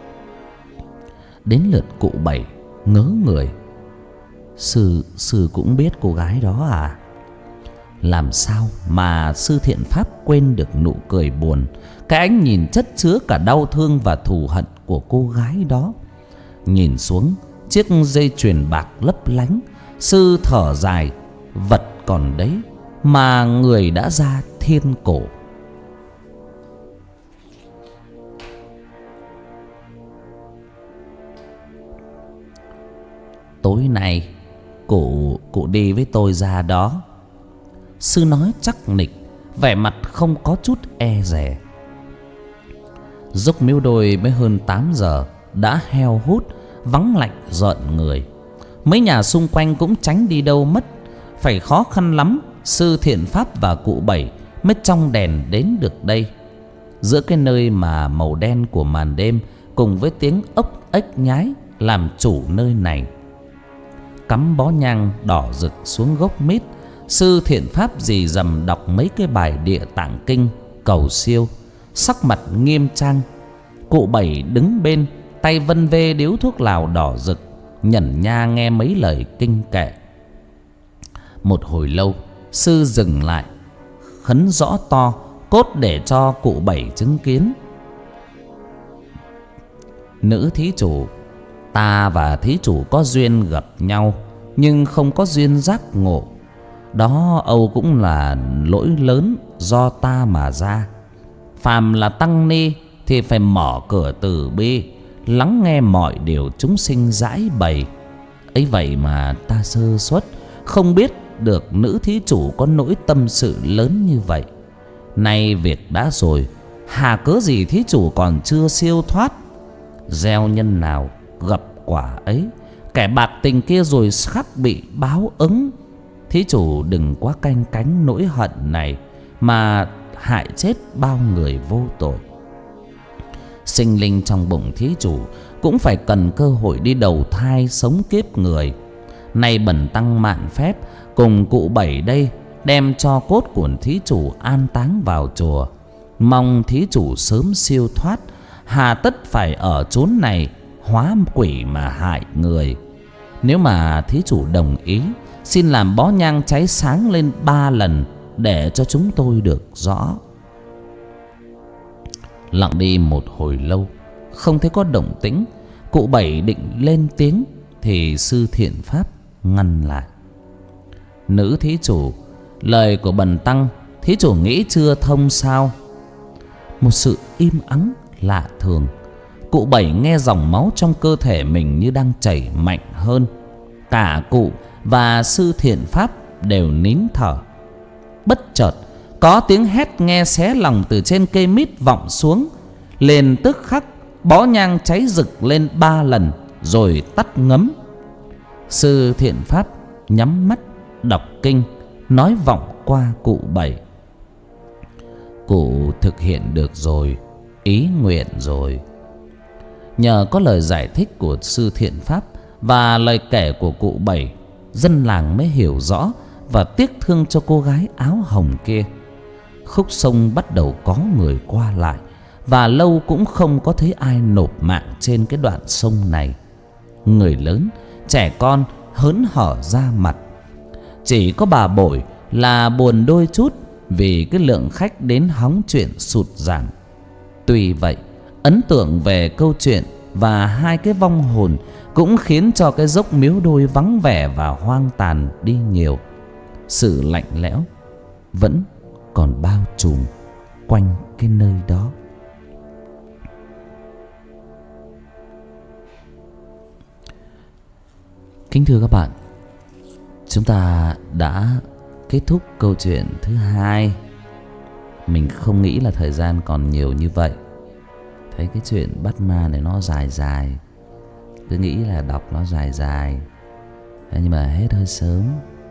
Đến lượt cụ Bảy ngớ người. Sư sư cũng biết cô gái đó à? Làm sao mà Sư Thiện Pháp quên được nụ cười buồn, cái ánh nhìn chất chứa cả đau thương và thù hận của cô gái đó. Nhìn xuống chiếc dây chuyền bạc lấp lánh, sư thở dài. Vật còn đấy mà người đã ra thiên cổ. Tối nay cụ cụ đi với tôi ra đó. Sư nói chắc nịch, vẻ mặt không có chút e dè. Dốc Miếu Đôi mới hơn tám giờ đã heo hút, vắng lạnh rợn người. Mấy nhà xung quanh cũng tránh đi đâu mất. Phải khó khăn lắm Sư Thiện Pháp và cụ Bảy mới trong đèn đến được đây. Giữa cái nơi mà màu đen của màn đêm cùng với tiếng ốc ếch nhái làm chủ nơi này. Cắm bó nhang đỏ rực xuống gốc mít, sư thiện pháp rì rầm đọc mấy cái bài Địa Tạng Kinh cầu siêu, sắc mặt nghiêm trang. Cụ Bảy đứng bên, tay vân vê điếu thuốc lào đỏ rực, nhẩn nha nghe mấy lời kinh kệ. Một hồi lâu, sư dừng lại, khấn rõ to, cốt để cho cụ Bảy chứng kiến. Nữ thí chủ, ta và thí chủ có duyên gặp nhau, nhưng không có duyên giác ngộ. Đó âu cũng là lỗi lớn do ta mà ra. Phàm là tăng ni thì phải mở cửa từ bi, lắng nghe mọi điều chúng sinh giải bày. Ấy vậy mà ta sơ suất, không biết được nữ thí chủ có nỗi tâm sự lớn như vậy. Nay việc đã rồi, hà cớ gì thí chủ còn chưa siêu thoát. Gieo nhân nào gặp quả ấy, kẻ bạc tình kia rồi khắc bị báo ứng. Thí chủ đừng quá canh cánh nỗi hận này mà hại chết bao người vô tội. Sinh linh trong bụng thí chủ cũng phải cần cơ hội đi đầu thai sống kiếp người. Nay bần tăng mạn phép cùng cụ Bảy đây đem cho cốt của thí chủ an táng vào chùa, mong thí chủ sớm siêu thoát, hà tất phải ở chốn này hóa quỷ mà hại người. Nếu mà thí chủ đồng ý, xin làm bó nhang cháy sáng lên ba lần để cho chúng tôi được rõ. Lặng đi một hồi lâu, không thấy có động tĩnh. Cụ Bảy định lên tiếng thì sư thiện pháp ngăn lại. Nữ thí chủ, lời của bần tăng thí chủ nghĩ chưa thông sao? Một sự im ắng lạ thường. Cụ Bảy nghe dòng máu trong cơ thể mình như đang chảy mạnh hơn. Cả cụ và sư thiện pháp đều nín thở. Bất chợt có tiếng hét nghe xé lòng từ trên cây mít vọng xuống. Liền tức khắc bó nhang cháy rực lên ba lần rồi tắt ngấm. Sư thiện pháp nhắm mắt đọc kinh, nói vọng qua cụ Bảy: cụ thực hiện được rồi, ý nguyện rồi. Nhờ có lời giải thích của sư thiện pháp và lời kể của cụ Bảy, dân làng mới hiểu rõ và tiếc thương cho cô gái áo hồng kia. Khúc sông bắt đầu có người qua lại, và lâu cũng không có thấy ai nộp mạng trên cái đoạn sông này. Người lớn, trẻ con hớn hở ra mặt. Chỉ có bà Bội là buồn đôi chút vì cái lượng khách đến hóng chuyện sụt giảm. Tuy vậy, ấn tượng về câu chuyện và hai cái vong hồn cũng khiến cho cái dốc Miếu Đôi vắng vẻ và hoang tàn đi nhiều. Sự lạnh lẽo vẫn còn bao trùm quanh cái nơi đó. Kính thưa các bạn, chúng ta đã kết thúc câu chuyện thứ hai. Mình không nghĩ là thời gian còn nhiều như vậy. Thấy cái chuyện bắt ma này nó dài dài, cứ nghĩ là đọc nó dài dài. Thế nhưng mà hết hơi sớm.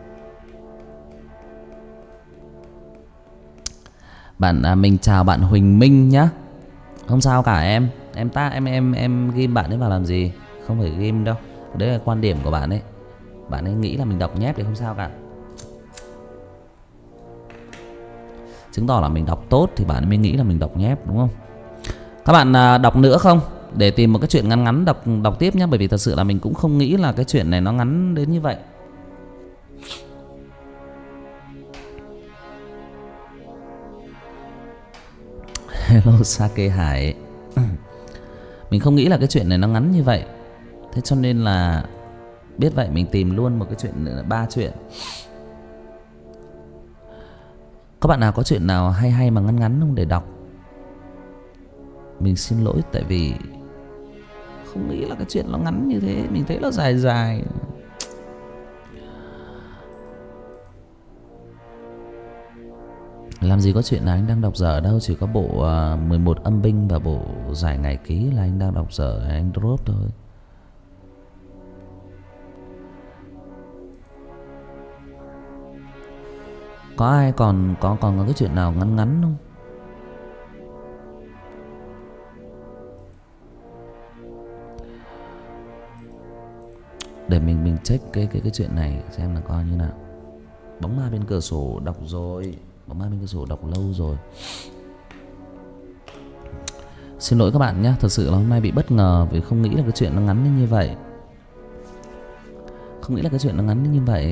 Bạn à, mình chào bạn Huỳnh Minh nhá. Không sao cả em. Em ta em em em ghim bạn ấy vào làm gì? Không phải ghim đâu. Đấy là quan điểm của bạn ấy. Bạn ấy nghĩ là mình đọc nhép thì không sao cả. Chứng tỏ là mình đọc tốt thì bạn ấy mới nghĩ là mình đọc nhép, đúng không? Các bạn à, đọc nữa không? Để tìm một cái chuyện ngắn ngắn đọc đọc tiếp nhé. Bởi vì thật sự là mình cũng không nghĩ là cái chuyện này nó ngắn đến như vậy. Hello Sake Hải. Mình không nghĩ là cái chuyện này nó ngắn như vậy. Thế cho nên là biết vậy mình tìm luôn một cái chuyện nữa, ba chuyện. Các bạn nào có chuyện nào hay hay mà ngắn ngắn không để đọc? Mình xin lỗi tại vì không nghĩ là cái chuyện nó ngắn như thế. Mình thấy nó dài dài. Làm gì có chuyện nào anh đang đọc dở đâu. Chỉ có bộ uh, mười một âm binh và bộ giải ngày ký là anh đang đọc dở, anh drop thôi. Có ai còn có còn có cái chuyện nào ngắn ngắn không? Để mình mình check cái cái cái chuyện này xem là coi như nào. Bóng ma bên cửa sổ đọc rồi, bóng ma bên cửa sổ đọc lâu rồi. Xin lỗi các bạn nhé, thật sự là hôm nay bị bất ngờ vì không nghĩ là cái chuyện nó ngắn đến như vậy. Không nghĩ là cái chuyện nó ngắn đến như vậy.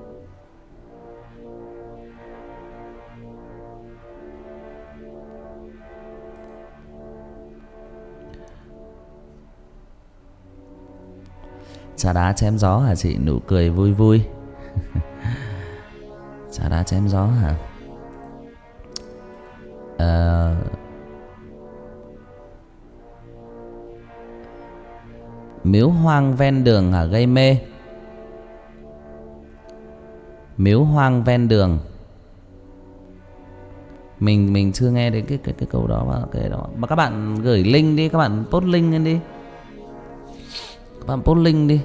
Trà đá chém gió hả chị? Nụ cười vui vui. Trà đá chém gió hả? Ờ... Miếu hoang ven đường hả? Gây mê. Miếu hoang ven đường. Mình mình chưa nghe đến cái cái cái câu đó mà cái đó. Mà các bạn gửi link đi, các bạn post link lên đi. Các bạn post link đi.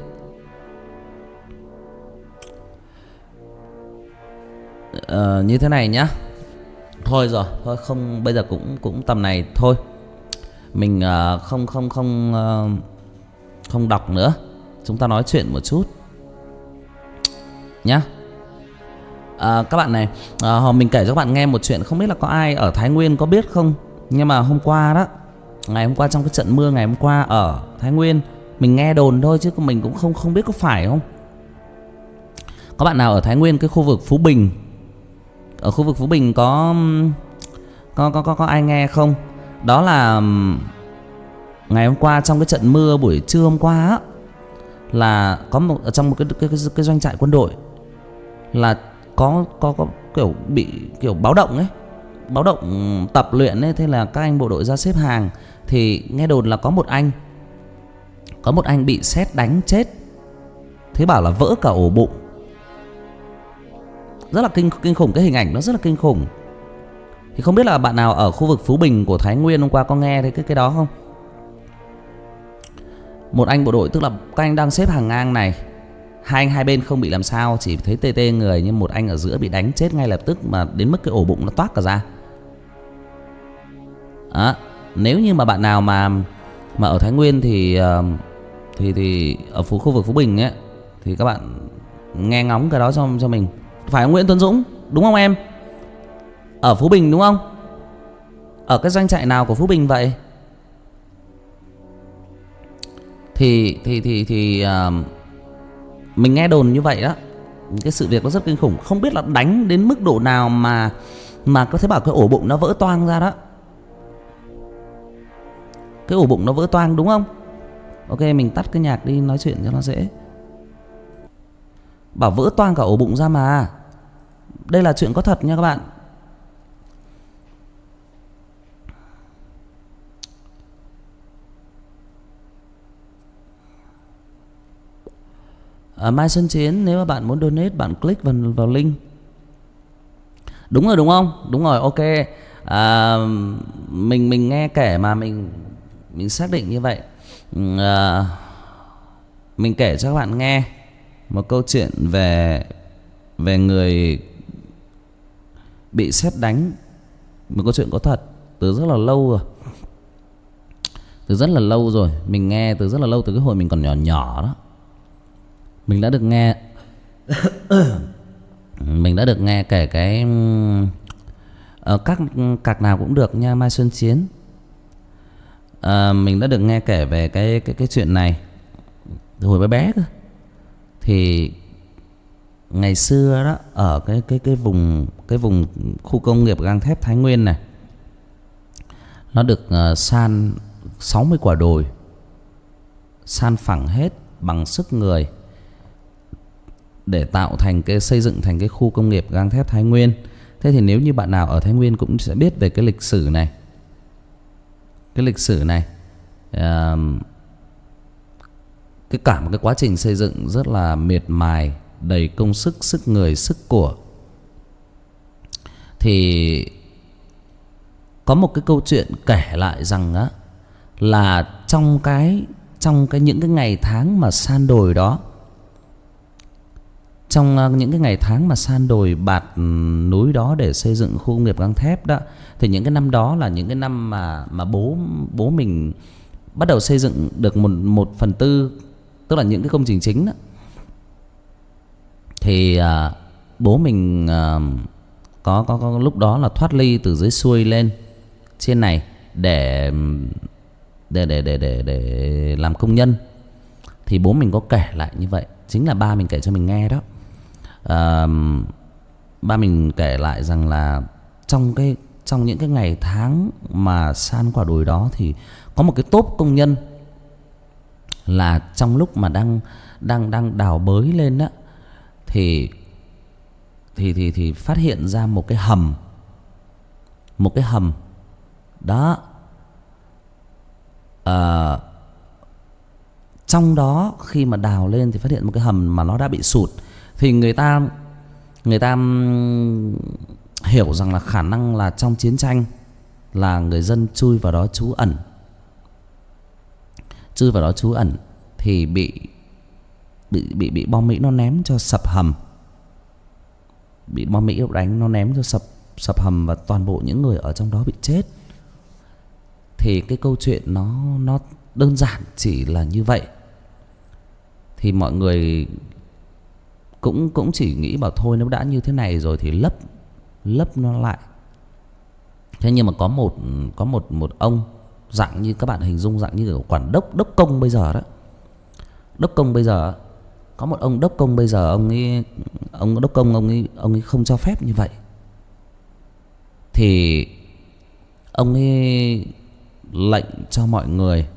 Ờ, như thế này nhá. Thôi rồi, thôi không, bây giờ cũng cũng tầm này thôi. Mình uh, không không không uh, không đọc nữa. Chúng ta nói chuyện một chút nhá. À, các bạn này, à, mình kể cho các bạn nghe một chuyện, không biết là có ai ở Thái Nguyên có biết không. Nhưng mà hôm qua đó, ngày hôm qua trong cái trận mưa ngày hôm qua ở Thái Nguyên, mình nghe đồn thôi chứ mình cũng không không biết có phải không. Có bạn nào ở Thái Nguyên cái khu vực Phú Bình, ở khu vực Phú Bình có có có có, có ai nghe không? Đó là ngày hôm qua trong cái trận mưa buổi trưa hôm qua á, là có một ở trong một cái cái, cái, cái doanh trại quân đội là có có có kiểu bị kiểu báo động ấy, báo động tập luyện ấy, thế là các anh bộ đội ra xếp hàng thì nghe đồn là có một anh có một anh bị sét đánh chết. Thế bảo là vỡ cả ổ bụng. Rất là kinh kinh khủng, cái hình ảnh nó rất là kinh khủng. Thì không biết là bạn nào ở khu vực Phú Bình của Thái Nguyên hôm qua có nghe thấy cái cái đó không? Một anh bộ đội, tức là các anh đang xếp hàng ngang này, hai anh hai bên không bị làm sao, chỉ thấy tê tê người, nhưng một anh ở giữa bị đánh chết ngay lập tức mà đến mức cái ổ bụng nó toác cả ra. Đó. Nếu như mà bạn nào mà mà ở Thái Nguyên thì thì thì ở phố khu vực Phú Bình ấy, thì các bạn nghe ngóng cái đó cho cho mình. Phải không Nguyễn Tuấn Dũng? Đúng không em? Ở Phú Bình đúng không? Ở cái doanh trại nào của Phú Bình vậy? Thì thì thì thì uh, mình nghe đồn như vậy đó. Cái sự việc nó rất kinh khủng, không biết là đánh đến mức độ nào mà mà có thể bảo cái ổ bụng nó vỡ toang ra đó. Cái ổ bụng nó vỡ toang đúng không? Ok, mình tắt cái nhạc đi nói chuyện cho nó dễ. Bảo vỡ toang cả ổ bụng ra mà. Đây là chuyện có thật nha các bạn. À, Mai Xuân Chiến, nếu mà bạn muốn donate, bạn click vào, vào link. Đúng rồi đúng không? Đúng rồi, ok. À, mình mình nghe kể mà mình mình xác định như vậy. À, mình kể cho các bạn nghe một câu chuyện về về người bị sét đánh. Một câu chuyện có thật từ rất là lâu rồi. Từ rất là lâu rồi, mình nghe từ rất là lâu, từ cái hồi mình còn nhỏ nhỏ đó. Mình đã được nghe Mình đã được nghe kể cái uh, các cạc nào cũng được nha Mai Xuân Chiến. uh, Mình đã được nghe kể về cái cái cái chuyện này từ hồi bé bé cơ. Thì ngày xưa đó, ở cái cái cái vùng cái vùng khu công nghiệp gang thép Thái Nguyên này, nó được uh, san sáu mươi quả đồi, san phẳng hết bằng sức người để tạo thành cái xây dựng thành cái khu công nghiệp gang thép Thái Nguyên. Thế thì nếu như bạn nào ở Thái Nguyên cũng sẽ biết về cái lịch sử này. Cái lịch sử này uh, cái cả một cái quá trình xây dựng rất là miệt mài, đầy công sức, sức người, sức của. Thì có một cái câu chuyện kể lại rằng á, là trong cái trong cái những cái ngày tháng mà san đồi đó, trong những cái ngày tháng mà san đồi bạt núi đó để xây dựng khu công nghiệp gang thép đó, thì những cái năm đó là những cái năm mà mà bố bố mình bắt đầu xây dựng được một một phần tư, tức là những cái công trình chính đó, Thì à, bố mình à, có, có có lúc đó là thoát ly từ dưới xuôi lên trên này để để để để để để làm công nhân. Thì bố mình có kể lại như vậy, chính là ba mình kể cho mình nghe đó. À, ba mình kể lại rằng là trong cái trong những cái ngày tháng mà san quả đồi đó thì có một cái tốp công nhân là trong lúc mà đang đang đang đào bới lên á, thì thì thì thì phát hiện ra một cái hầm, một cái hầm đó. À, trong đó khi mà đào lên thì phát hiện một cái hầm mà nó đã bị sụt. Thì người ta người ta hiểu rằng là khả năng là trong chiến tranh là người dân chui vào đó trú ẩn, chui vào đó trú ẩn thì bị bị bị bị bom Mỹ nó ném cho sập hầm, bị bom Mỹ đánh nó ném cho sập sập hầm và toàn bộ những người ở trong đó bị chết. Thì cái câu chuyện nó nó đơn giản chỉ là như vậy. Thì mọi người cũng cũng chỉ nghĩ bảo thôi nếu đã như thế này rồi thì lấp lấp nó lại. Thế nhưng mà có một có một một ông dạng như các bạn hình dung dạng như kiểu quản đốc đốc công bây giờ đó. Đốc công bây giờ có một ông đốc công bây giờ ông ấy ông đốc công ông ấy ông ấy không cho phép như vậy. Thì ông ấy lệnh cho mọi người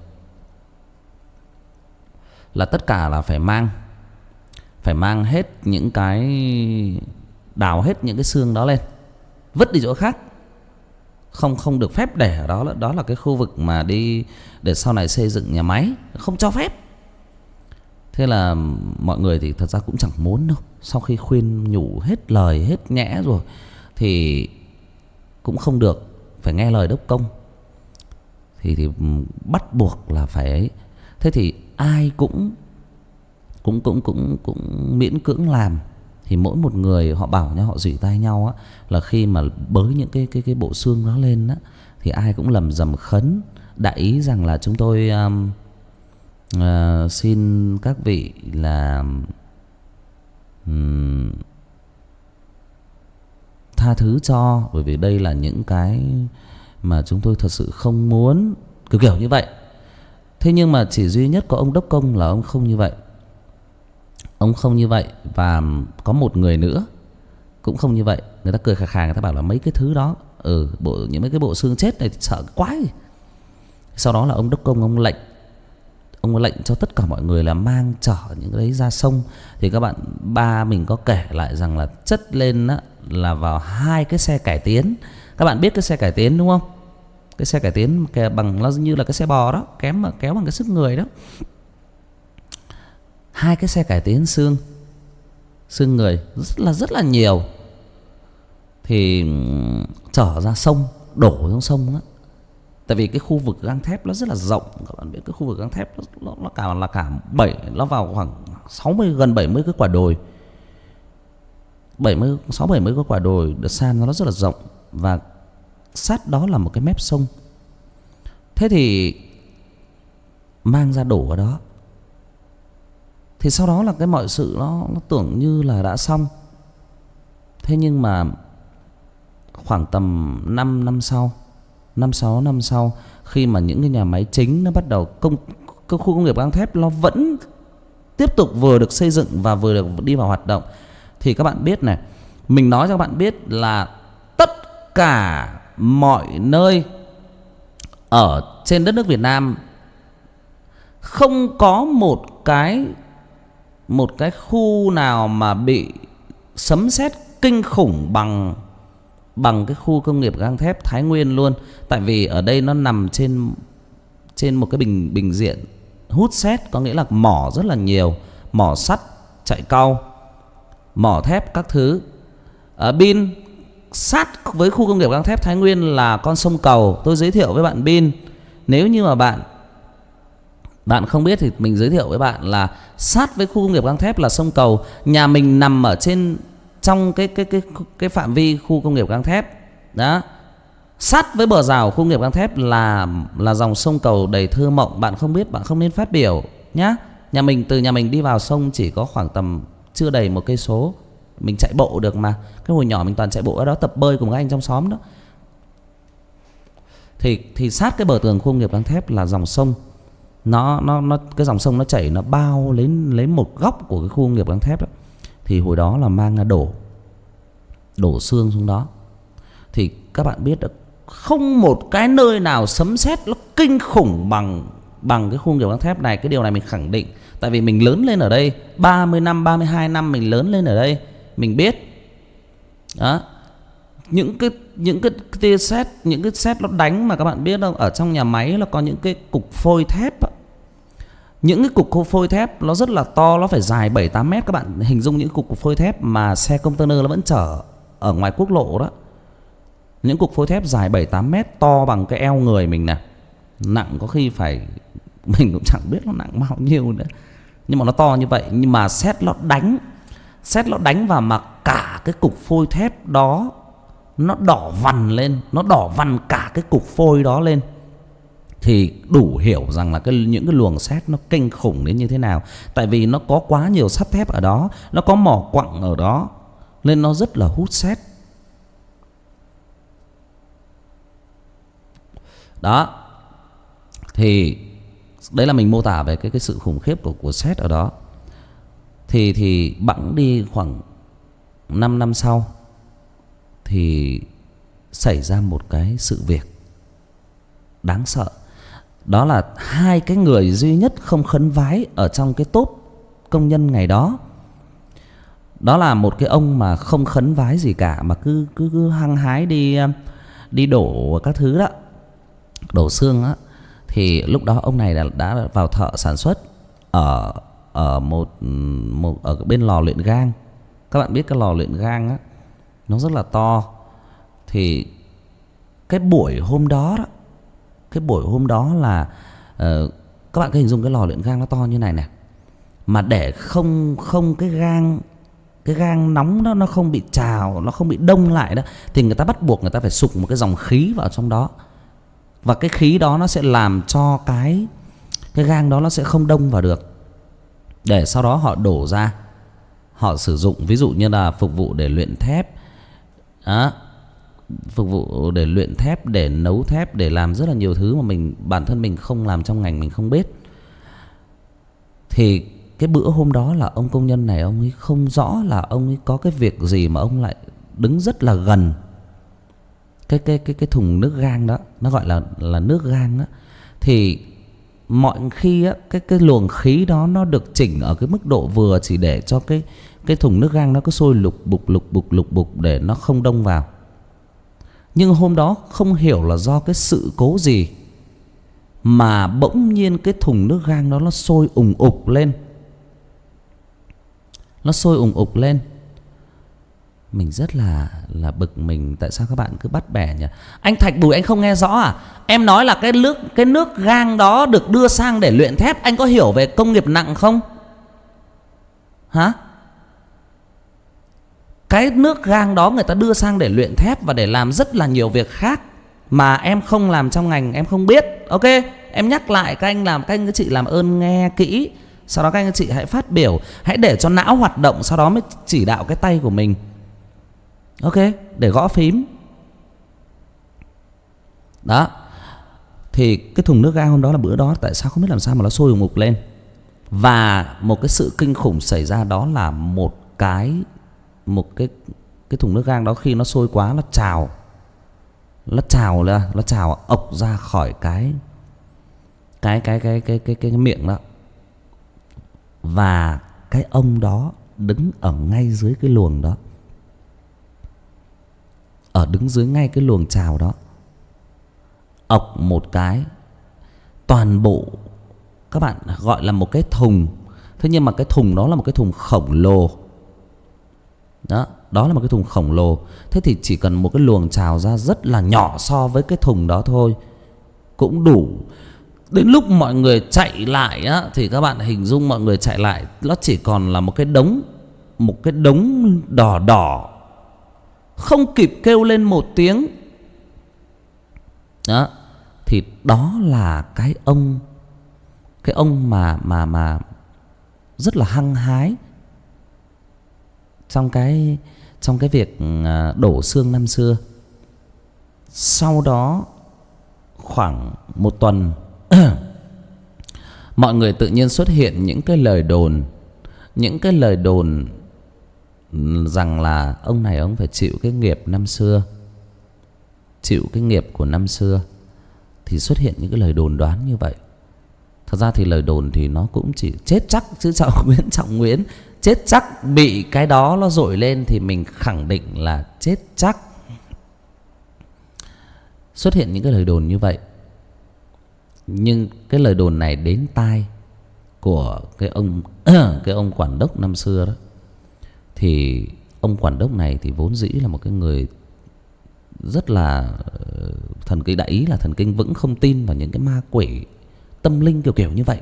là tất cả là phải mang phải mang hết những cái, đào hết những cái xương đó lên, vứt đi chỗ khác, không không được phép để ở đó. Đó là cái khu vực mà đi để sau này xây dựng nhà máy, không cho phép. Thế là mọi người thì thật ra cũng chẳng muốn đâu. Sau khi khuyên nhủ hết lời hết nhẽ rồi thì cũng không được, phải nghe lời đốc công. Thì thì bắt buộc là phải ấy. Thế thì ai cũng cũng cũng cũng cũng miễn cưỡng làm. Thì mỗi một người họ bảo nhau, họ rỉ tai nhau á, là khi mà bới những cái cái cái bộ xương đó lên á, thì ai cũng lầm rầm khấn đại ý rằng là chúng tôi um, uh, xin các vị là um, tha thứ cho, bởi vì đây là những cái mà chúng tôi thật sự không muốn, kiểu kiểu như vậy. Thế nhưng mà chỉ duy nhất có ông đốc công là ông không như vậy. Ông không như vậy. Và có một người nữa cũng không như vậy. Người ta cười khà khà, người ta bảo là mấy cái thứ đó, ừ, bộ, những mấy cái bộ xương chết này sợ quái. Sau đó là ông đốc công ông lệnh Ông lệnh cho tất cả mọi người là mang chở những cái đấy ra sông. Thì các bạn, ba mình có kể lại rằng là chất lên á, là vào hai cái xe cải tiến. Các bạn biết cái xe cải tiến đúng không? Cái xe cải tiến bằng nó như là cái xe bò đó, kém mà kéo bằng cái sức người đó. Hai cái xe cải tiến xương xương người rất là rất là nhiều. Thì chở ra sông, đổ xuống sông á. Tại vì cái khu vực gang thép nó rất là rộng. Các bạn biết cái khu vực gang thép nó, nó cả là cả bảy, nó vào khoảng sáu mươi, gần bảy mươi cái quả đồi, bảy mươi, sáu bảy mươi cái quả đồi được san nó rất là rộng. Và sát đó là một cái mép sông. Thế thì mang ra đổ ở đó. Thì sau đó là cái mọi sự nó, nó tưởng như là đã xong. Thế nhưng mà khoảng tầm năm năm sau, năm sáu năm sau, khi mà những cái nhà máy chính nó bắt đầu công, cái khu công nghiệp gang thép nó vẫn tiếp tục vừa được xây dựng và vừa được đi vào hoạt động. Thì các bạn biết này, mình nói cho các bạn biết là tất cả mọi nơi ở trên đất nước Việt Nam không có một cái một cái khu nào mà bị sấm sét kinh khủng bằng bằng cái khu công nghiệp gang thép Thái Nguyên luôn. Tại vì ở đây nó nằm trên trên một cái bình bình diện hút sét, có nghĩa là mỏ rất là nhiều, mỏ sắt, chạy cau, mỏ thép các thứ. Ở Bin sát với khu công nghiệp gang thép Thái Nguyên là con sông Cầu. Tôi giới thiệu với bạn Bin, nếu như mà bạn bạn không biết thì mình giới thiệu với bạn là sát với khu công nghiệp gang thép là sông Cầu. Nhà mình nằm ở trên trong cái cái cái cái phạm vi khu công nghiệp gang thép đó. Sát với bờ rào khu công nghiệp gang thép là là dòng sông Cầu đầy thơ mộng. Bạn không biết, bạn không nên phát biểu nhá. Nhà mình, từ nhà mình đi vào sông chỉ có khoảng tầm chưa đầy một cây số. Mình chạy bộ được mà. Cái hồi nhỏ mình toàn chạy bộ ở đó, tập bơi cùng các anh trong xóm đó. Thì thì sát cái bờ tường khu công nghiệp Găng Thép là dòng sông. Nó nó nó cái dòng sông nó chảy, nó bao lấy lấy một góc của cái khu công nghiệp Găng Thép đó. Thì hồi đó là mang đổ đổ xương xuống đó. Thì các bạn biết được, không một cái nơi nào sấm sét nó kinh khủng bằng bằng cái khu công nghiệp Găng Thép này. Cái điều này mình khẳng định. Tại vì mình lớn lên ở đây, ba mươi năm, ba mươi hai năm mình lớn lên ở đây, mình biết. Đó. Những cái những cái tia sét, những cái sét nó đánh mà các bạn biết không, ở trong nhà máy là có những cái cục phôi thép á. Những cái cục phôi thép nó rất là to, nó phải dài bảy tám mét. Các bạn hình dung những cục phôi thép mà xe container nó vẫn chở ở ngoài quốc lộ đó. Những cục phôi thép dài bảy tám mét, to bằng cái eo người mình nè. Nặng có khi phải, mình cũng chẳng biết nó nặng bao nhiêu nữa. Nhưng mà nó to như vậy. Nhưng mà sét nó đánh, sét nó đánh vào mà cả cái cục phôi thép đó nó đỏ vằn lên, nó đỏ vằn cả cái cục phôi đó lên. Thì đủ hiểu rằng là cái, những cái luồng sét nó kinh khủng đến như thế nào. Tại vì nó có quá nhiều sắt thép ở đó, nó có mỏ quặng ở đó, nên nó rất là hút sét. Đó. Thì đấy là mình mô tả về cái, cái sự khủng khiếp của, của sét ở đó. Thì, thì bẵng đi khoảng năm năm sau thì xảy ra một cái sự việc đáng sợ. Đó là hai cái người duy nhất không khấn vái ở trong cái tốp công nhân ngày đó. Đó là một cái ông mà không khấn vái gì cả, mà cứ cứ, cứ hăng hái đi đi đổ các thứ đó, đổ xương á. Thì lúc đó ông này đã, đã vào thợ sản xuất ở ở một một ở bên lò luyện gang. Các bạn biết cái lò luyện gang á, nó rất là to. Thì cái buổi hôm đó đó, cái buổi hôm đó là uh, các bạn cứ hình dung cái lò luyện gang nó to như này nè. Mà để không không cái gang cái gang nóng đó nó không bị trào, nó không bị đông lại đó, thì người ta bắt buộc người ta phải sục một cái dòng khí vào trong đó. Và cái khí đó nó sẽ làm cho cái cái gang đó nó sẽ không đông vào được, để sau đó họ đổ ra, họ sử dụng, ví dụ như là phục vụ để luyện thép đó, phục vụ để luyện thép, để nấu thép, để làm rất là nhiều thứ mà mình bản thân mình không làm trong ngành, mình không biết. Thì cái bữa hôm đó là ông công nhân này, ông ấy không rõ là ông ấy có cái việc gì mà ông lại đứng rất là gần cái cái cái cái thùng nước gang đó, nó gọi là là nước gang đó. Thì mọi khi á, cái cái luồng khí đó nó được chỉnh ở cái mức độ vừa, chỉ để cho cái cái thùng nước gang nó cứ sôi lục bục lục bục lục bục để nó không đông vào. Nhưng hôm đó không hiểu là do cái sự cố gì mà bỗng nhiên cái thùng nước gang đó nó sôi ùng ục lên. Nó sôi ùng ục lên. Mình rất là là bực mình, tại sao các bạn cứ bắt bẻ nhỉ? Anh Thạch Bùi, anh không nghe rõ à? Em nói là cái nước cái nước gang đó được đưa sang để luyện thép, anh có hiểu về công nghiệp nặng không? Hả? Cái nước gang đó người ta đưa sang để luyện thép và để làm rất là nhiều việc khác mà em không làm trong ngành, em không biết. Ok, em nhắc lại các anh làm, các anh các chị làm ơn nghe kỹ. Sau đó các anh các chị hãy phát biểu, hãy để cho não hoạt động, sau đó mới chỉ đạo cái tay của mình. Ok, để gõ phím. Đó. Thì cái thùng nước gang hôm đó là bữa đó, tại sao không biết làm sao mà nó sôi ùng ục lên. Và một cái sự kinh khủng xảy ra, đó là một cái một cái cái thùng nước gang đó khi nó sôi quá nó trào. Nó trào ra, nó trào ộc ra khỏi cái cái cái cái cái cái cái, cái miệng đó. Và cái ông đó đứng ở ngay dưới cái luồng đó. Ở đứng dưới ngay cái luồng trào đó. Ộc một cái, toàn bộ các bạn gọi là một cái thùng. Thế nhưng mà cái thùng đó là một cái thùng khổng lồ. Đó, đó là một cái thùng khổng lồ. Thế thì chỉ cần một cái luồng trào ra rất là nhỏ so với cái thùng đó thôi cũng đủ. Đến lúc mọi người chạy lại á, thì các bạn hình dung mọi người chạy lại, nó chỉ còn là một cái đống, một cái đống đỏ đỏ, không kịp kêu lên một tiếng. Đó. Thì đó là cái ông Cái ông mà mà mà rất là hăng hái trong cái trong cái việc đổ xương năm xưa. Sau đó khoảng một tuần mọi người tự nhiên xuất hiện những cái lời đồn, những cái lời đồn rằng là ông này ông phải chịu cái nghiệp năm xưa, chịu cái nghiệp của năm xưa. Thì xuất hiện những cái lời đồn đoán như vậy. Thật ra thì lời đồn thì nó cũng chỉ chết chắc, chứ Trọng Nguyễn Trọng Nguyễn chết chắc bị cái đó nó dội lên thì mình khẳng định là chết chắc. Xuất hiện những cái lời đồn như vậy. Nhưng cái lời đồn này đến tai của cái ông cái ông quản đốc năm xưa đó, thì ông quản đốc này thì vốn dĩ là một cái người rất là thần kinh, đại ý là thần kinh vững, không tin vào những cái ma quỷ tâm linh kiểu kiểu như vậy.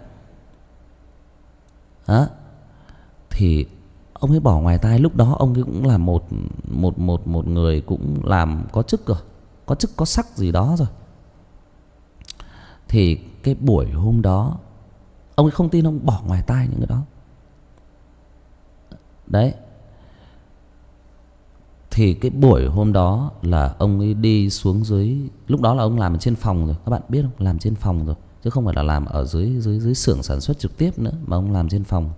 Đó. Thì ông ấy bỏ ngoài tai. Lúc đó ông ấy cũng là một một một một người cũng làm có chức rồi, có chức có sắc gì đó rồi. Thì cái buổi hôm đó ông ấy không tin, ông bỏ ngoài tai những cái đó. Đấy. Thì cái buổi hôm đó là ông ấy đi xuống dưới. Lúc đó là ông làm ở trên phòng rồi, các bạn biết không? Làm trên phòng rồi, chứ không phải là làm ở dưới dưới dưới xưởng sản xuất trực tiếp nữa, mà ông làm trên phòng.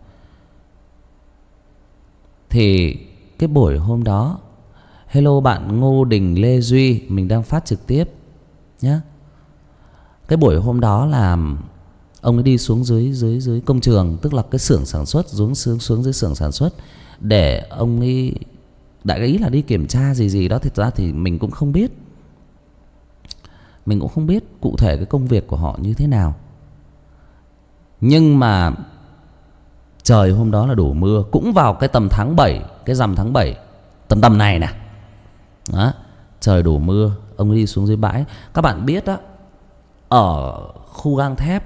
Thì cái buổi hôm đó, hello bạn Ngô Đình Lê Duy, mình đang phát trực tiếp nhé. Cái buổi hôm đó là ông ấy đi xuống dưới dưới dưới công trường, tức là cái xưởng sản xuất, xuống xuống xuống dưới xưởng sản xuất để ông ấy, đại ý là đi kiểm tra gì gì đó. Thực ra thì mình cũng không biết, mình cũng không biết cụ thể cái công việc của họ như thế nào. Nhưng mà trời hôm đó là đổ mưa, cũng vào cái tầm tháng bảy, cái rằm tháng bảy tầm tầm này nè. Đó, trời đổ mưa, ông ấy đi xuống dưới bãi. Các bạn biết đó, ở khu gang thép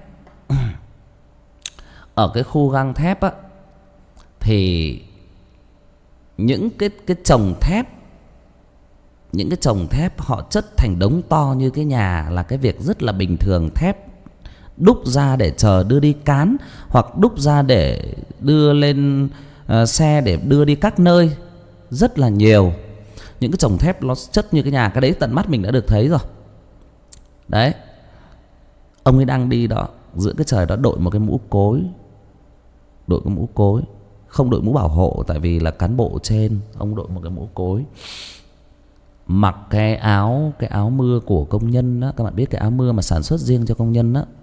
ở cái khu gang thép á, thì những cái cái chồng thép, những cái chồng thép họ chất thành đống to như cái nhà là cái việc rất là bình thường. Thép đúc ra để chờ đưa đi cán, hoặc đúc ra để đưa lên uh, xe để đưa đi các nơi, rất là nhiều. Những cái chồng thép nó chất như cái nhà, cái đấy tận mắt mình đã được thấy rồi. Đấy. Ông ấy đang đi đó, giữa cái trời đó, đội một cái mũ cối, đội cái mũ cối, không đội mũ bảo hộ tại vì là cán bộ trên. Ông đội một cái mũ cối, mặc cái áo cái áo mưa của công nhân đó. Các bạn biết cái áo mưa mà sản xuất riêng cho công nhân đó,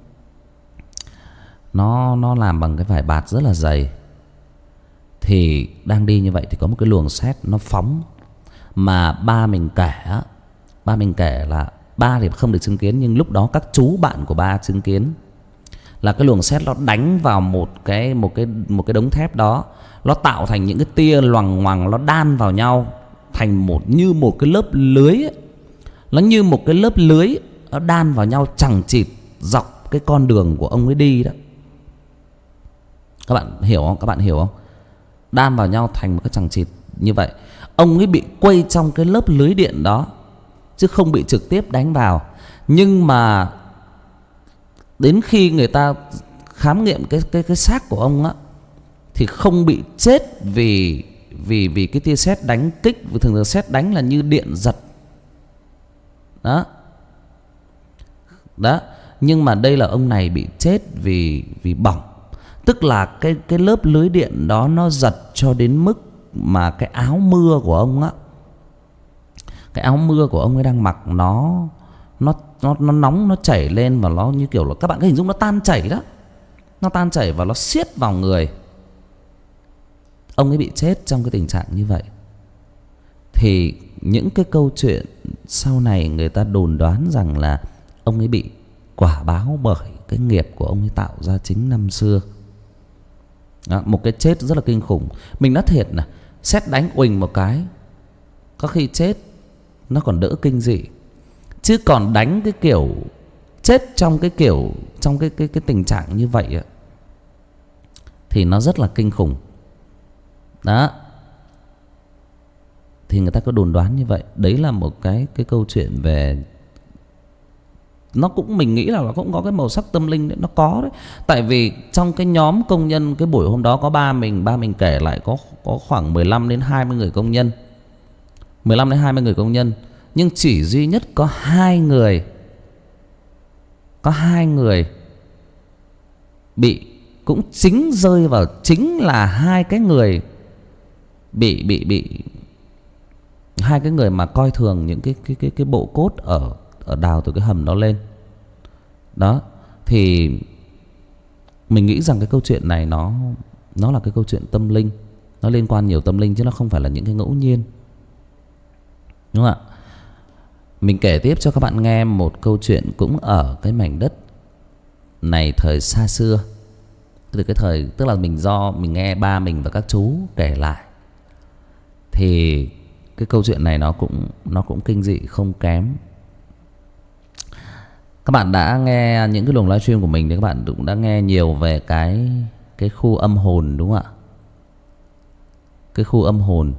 nó nó làm bằng cái vải bạt rất là dày. Thì đang đi như vậy thì có một cái luồng sét nó phóng. Mà ba mình kể á, ba mình kể là ba thì không được chứng kiến, nhưng lúc đó các chú bạn của ba chứng kiến là cái luồng sét nó đánh vào một cái một cái một cái đống thép đó, nó tạo thành những cái tia loằng ngoằng, nó đan vào nhau thành một như một cái lớp lưới ấy. Nó như một cái lớp lưới, nó đan vào nhau chằng chịt dọc cái con đường của ông ấy đi đó. Các bạn hiểu không? Các bạn hiểu không? Đan vào nhau thành một cái chằng chịt như vậy. Ông ấy bị quây trong cái lớp lưới điện đó, chứ không bị trực tiếp đánh vào. Nhưng mà đến khi người ta khám nghiệm cái cái cái xác của ông á, thì không bị chết vì vì vì cái tia sét đánh kích. Thường thường sét đánh là như điện giật. Đó. Đó. Nhưng mà đây là ông này bị chết vì vì bỏng. Tức là cái cái lớp lưới điện đó nó giật cho đến mức mà cái áo mưa của ông á, cái áo mưa của ông ấy đang mặc nó nó nó nó nóng, nó chảy lên và nó như kiểu là, các bạn có hình dung nó tan chảy đó. Nó tan chảy và nó siết vào người. Ông ấy bị chết trong cái tình trạng như vậy. Thì những cái câu chuyện sau này người ta đồn đoán rằng là ông ấy bị quả báo bởi cái nghiệp của ông ấy tạo ra chính năm xưa. Đó, một cái chết rất là kinh khủng. Mình nói thiệt nè, sét đánh uỳnh một cái, có khi chết nó còn đỡ kinh dị. Chứ còn đánh cái kiểu chết trong cái kiểu trong cái cái cái tình trạng như vậy á, thì nó rất là kinh khủng. Đó. Thì người ta có đồn đoán như vậy. Đấy là một cái cái câu chuyện về nó cũng, mình nghĩ là nó cũng có cái màu sắc tâm linh đấy, nó có đấy. Tại vì trong cái nhóm công nhân cái buổi hôm đó có ba mình, ba mình kể lại có có khoảng mười lăm đến hai mươi người công nhân. mười lăm đến hai mươi người công nhân, nhưng chỉ duy nhất có hai người có hai người bị, cũng chính rơi vào, chính là hai cái người bị bị bị hai cái người mà coi thường những cái cái cái cái bộ cốt ở ở đào từ cái hầm đó lên. Đó thì mình nghĩ rằng cái câu chuyện này nó nó là cái câu chuyện tâm linh, nó liên quan nhiều tâm linh chứ nó không phải là những cái ngẫu nhiên, đúng không ạ? Mình kể tiếp cho các bạn nghe một câu chuyện cũng ở cái mảnh đất này thời xa xưa. Từ cái thời, tức là mình do mình nghe ba mình và các chú kể lại, thì cái câu chuyện này nó cũng nó cũng kinh dị không kém. Các bạn đã nghe những cái luồng livestream của mình thì các bạn cũng đã nghe nhiều về cái cái khu âm hồn, đúng không ạ? Cái khu âm hồn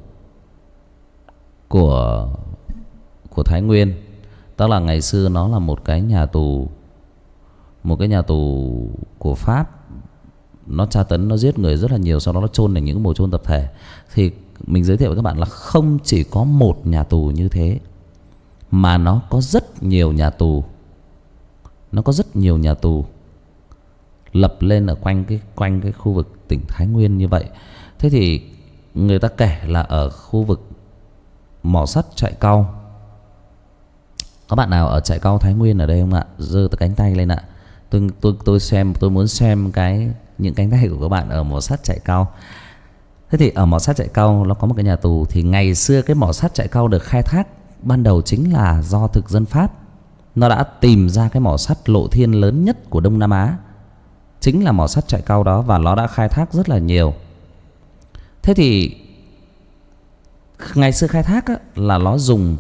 của của Thái Nguyên. Đó là ngày xưa nó là một cái nhà tù, một cái nhà tù của Pháp. Nó tra tấn, nó giết người rất là nhiều, sau đó nó chôn thành những mồ chôn tập thể. Thì mình giới thiệu với các bạn là không chỉ có một nhà tù như thế, mà nó có rất nhiều nhà tù. Nó có rất nhiều nhà tù lập lên ở quanh cái quanh cái khu vực tỉnh Thái Nguyên như vậy. Thế thì người ta kể là ở khu vực mỏ sắt Trại Cau. Có bạn nào ở Trại Cau Thái Nguyên ở đây không ạ? Giơ cái cánh tay lên ạ. Tôi tôi tôi xem, tôi muốn xem cái những cánh tay của các bạn ở mỏ sắt Trại Cau. Thế thì ở mỏ sắt Trại Cau nó có một cái nhà tù. Thì ngày xưa cái mỏ sắt Trại Cau được khai thác ban đầu chính là do thực dân Pháp. Nó đã tìm ra cái mỏ sắt lộ thiên lớn nhất của Đông Nam Á, chính là mỏ sắt Trại Cau đó, và nó đã khai thác rất là nhiều. Thế thì ngày xưa khai thác á, là nó dùng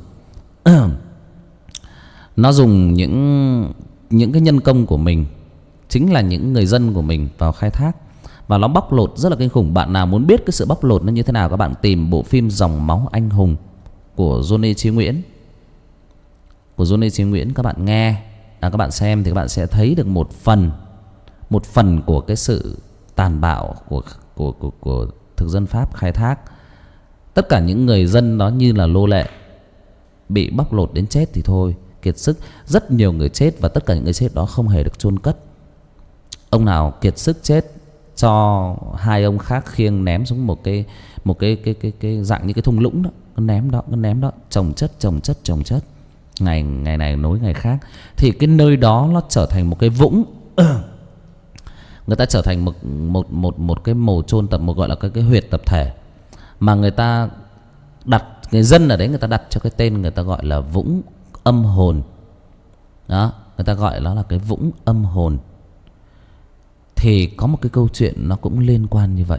nó dùng những những cái nhân công của mình, chính là những người dân của mình vào khai thác, và nó bóc lột rất là kinh khủng. Bạn nào muốn biết cái sự bóc lột nó như thế nào, các bạn tìm bộ phim Dòng Máu Anh Hùng của Johnny Chí Nguyễn. Của Johnny Chí Nguyễn các bạn nghe, à, các bạn xem thì các bạn sẽ thấy được một phần một phần của cái sự tàn bạo của của của, của thực dân Pháp khai thác. Tất cả những người dân đó như là nô lệ, bị bóc lột đến chết thì thôi, kiệt sức. Rất nhiều người chết, và tất cả những người chết đó không hề được chôn cất. Ông nào kiệt sức chết, cho hai ông khác khiêng ném xuống một cái một cái cái cái cái dạng như cái thung lũng đó, cứ ném đó, cứ ném đó, chồng chất chồng chất chồng chất, ngày ngày này nối ngày khác. Thì cái nơi đó nó trở thành một cái vũng. Người ta trở thành một một một một cái mồ chôn tập, một gọi là cái cái huyệt tập thể, mà người ta đặt, người dân ở đấy người ta đặt cho cái tên, người ta gọi là vũng âm hồn. Đó, người ta gọi nó là cái vũng âm hồn. Thì có một cái câu chuyện nó cũng liên quan như vậy.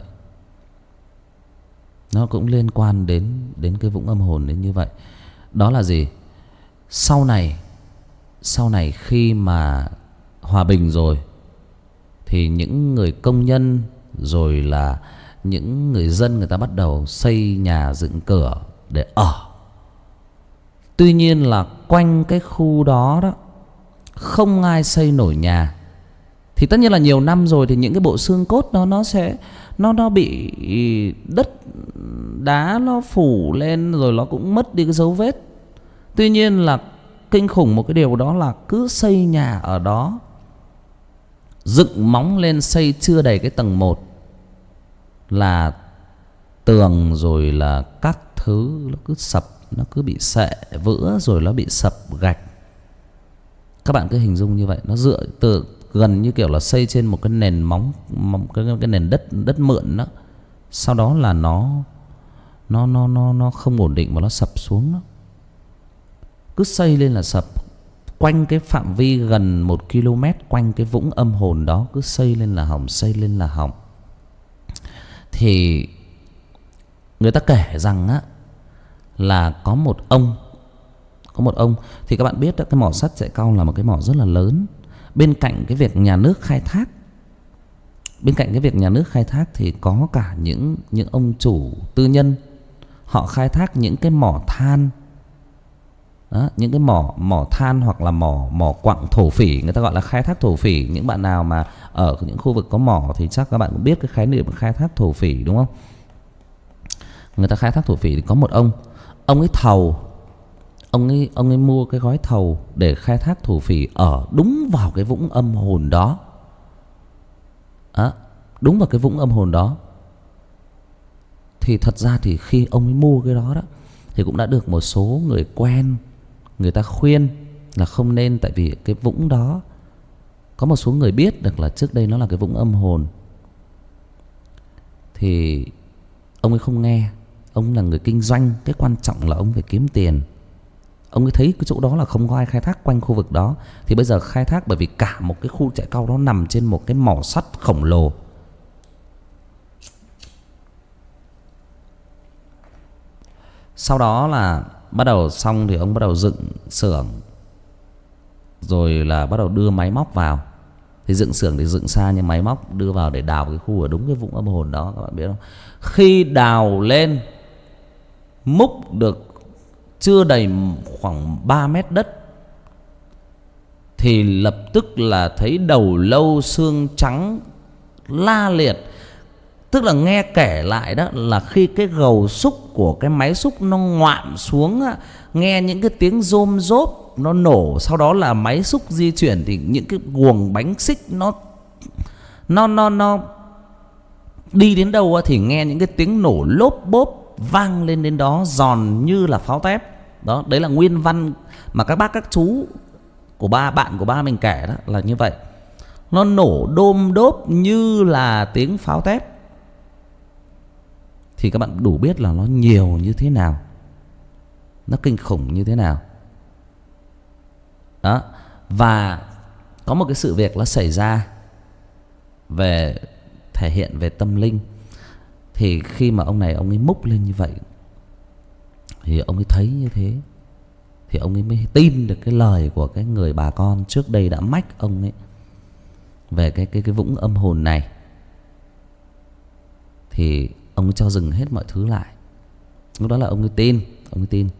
Nó cũng liên quan đến đến cái vũng âm hồn đến như vậy. Đó là gì? Sau này Sau này khi mà hòa bình rồi, thì những người công nhân rồi là những người dân, người ta bắt đầu xây nhà dựng cửa để ở. Tuy nhiên là quanh cái khu đó đó không ai xây nổi nhà. Thì tất nhiên là nhiều năm rồi thì những cái bộ xương cốt đó nó sẽ nó nó bị đất đá nó phủ lên, rồi nó cũng mất đi cái dấu vết. Tuy nhiên là kinh khủng một cái điều đó là cứ xây nhà ở đó, dựng móng lên xây chưa đầy cái tầng một là tường rồi là các thứ nó cứ sập, nó cứ bị sệ vữa, rồi nó bị sập gạch. Các bạn cứ hình dung như vậy, nó dựa từ gần như kiểu là xây trên một cái nền móng, cái, cái nền đất đất mượn đó. Sau đó là nó nó nó nó nó không ổn định mà nó sập xuống đó. Cứ xây lên là sập. Quanh cái phạm vi gần một ki lô mét quanh cái vũng âm hồn đó cứ xây lên là hỏng, xây lên là hỏng. Thì người ta kể rằng á là có một ông Có một ông Thì các bạn biết đó, cái mỏ sắt Trại Cau là một cái mỏ rất là lớn. Bên cạnh cái việc nhà nước khai thác Bên cạnh cái việc nhà nước khai thác thì có cả những những ông chủ tư nhân. Họ khai thác những cái mỏ than. Đó, những cái mỏ mỏ than hoặc là mỏ mỏ quặng thổ phỉ, người ta gọi là khai thác thổ phỉ. Những bạn nào mà ở những khu vực có mỏ thì chắc các bạn cũng biết cái khái niệm khai thác thổ phỉ, đúng không? Người ta khai thác thổ phỉ thì có một ông, ông ấy thầu, ông ấy ông ấy mua cái gói thầu để khai thác thổ phỉ ở đúng vào cái vũng âm hồn đó. Đó, đúng vào cái vũng âm hồn đó. Thì thật ra thì khi ông ấy mua cái đó đó thì cũng đã được một số người quen, người ta khuyên là không nên, tại vì cái vũng đó có một số người biết được là trước đây nó là cái vũng âm hồn. Thì ông ấy không nghe. Ông là người kinh doanh, cái quan trọng là ông phải kiếm tiền. Ông ấy thấy cái chỗ đó là không có ai khai thác quanh khu vực đó, thì bây giờ khai thác, bởi vì cả một cái khu trại cau đó nằm trên một cái mỏ sắt khổng lồ. Sau đó là bắt đầu xong thì ông bắt đầu dựng xưởng, rồi là bắt đầu đưa máy móc vào. Thì dựng xưởng thì dựng xa, nhưng máy móc đưa vào để đào cái khu ở đúng cái vũng âm hồn đó, các bạn biết không? Khi đào lên, múc được chưa đầy khoảng ba mét đất thì lập tức là thấy đầu lâu xương trắng la liệt. Tức là nghe kể lại đó là khi cái gầu xúc của cái máy xúc nó ngoạm xuống á, nghe những cái tiếng rôm rốp nó nổ, sau đó là máy xúc di chuyển thì những cái guồng bánh xích nó nó nó nó đi đến đâu thì nghe những cái tiếng nổ lốp bốp vang lên đến đó, giòn như là pháo tép. Đó, đấy là nguyên văn mà các bác các chú của ba bạn của ba mình kể đó là như vậy. Nó nổ đôm đốp như là tiếng pháo tép. Thì các bạn đủ biết là nó nhiều như thế nào, nó kinh khủng như thế nào. Đó. Và có một cái sự việc nó xảy ra về thể hiện về tâm linh. Thì khi mà ông này ông ấy múc lên như vậy thì ông ấy thấy như thế, thì ông ấy mới tin được cái lời của cái người bà con trước đây đã mách ông ấy về cái cái cái vũng âm hồn này. Thì ông ấy cho dừng hết mọi thứ lại. Lúc đó là ông ấy tin, ông ấy tin.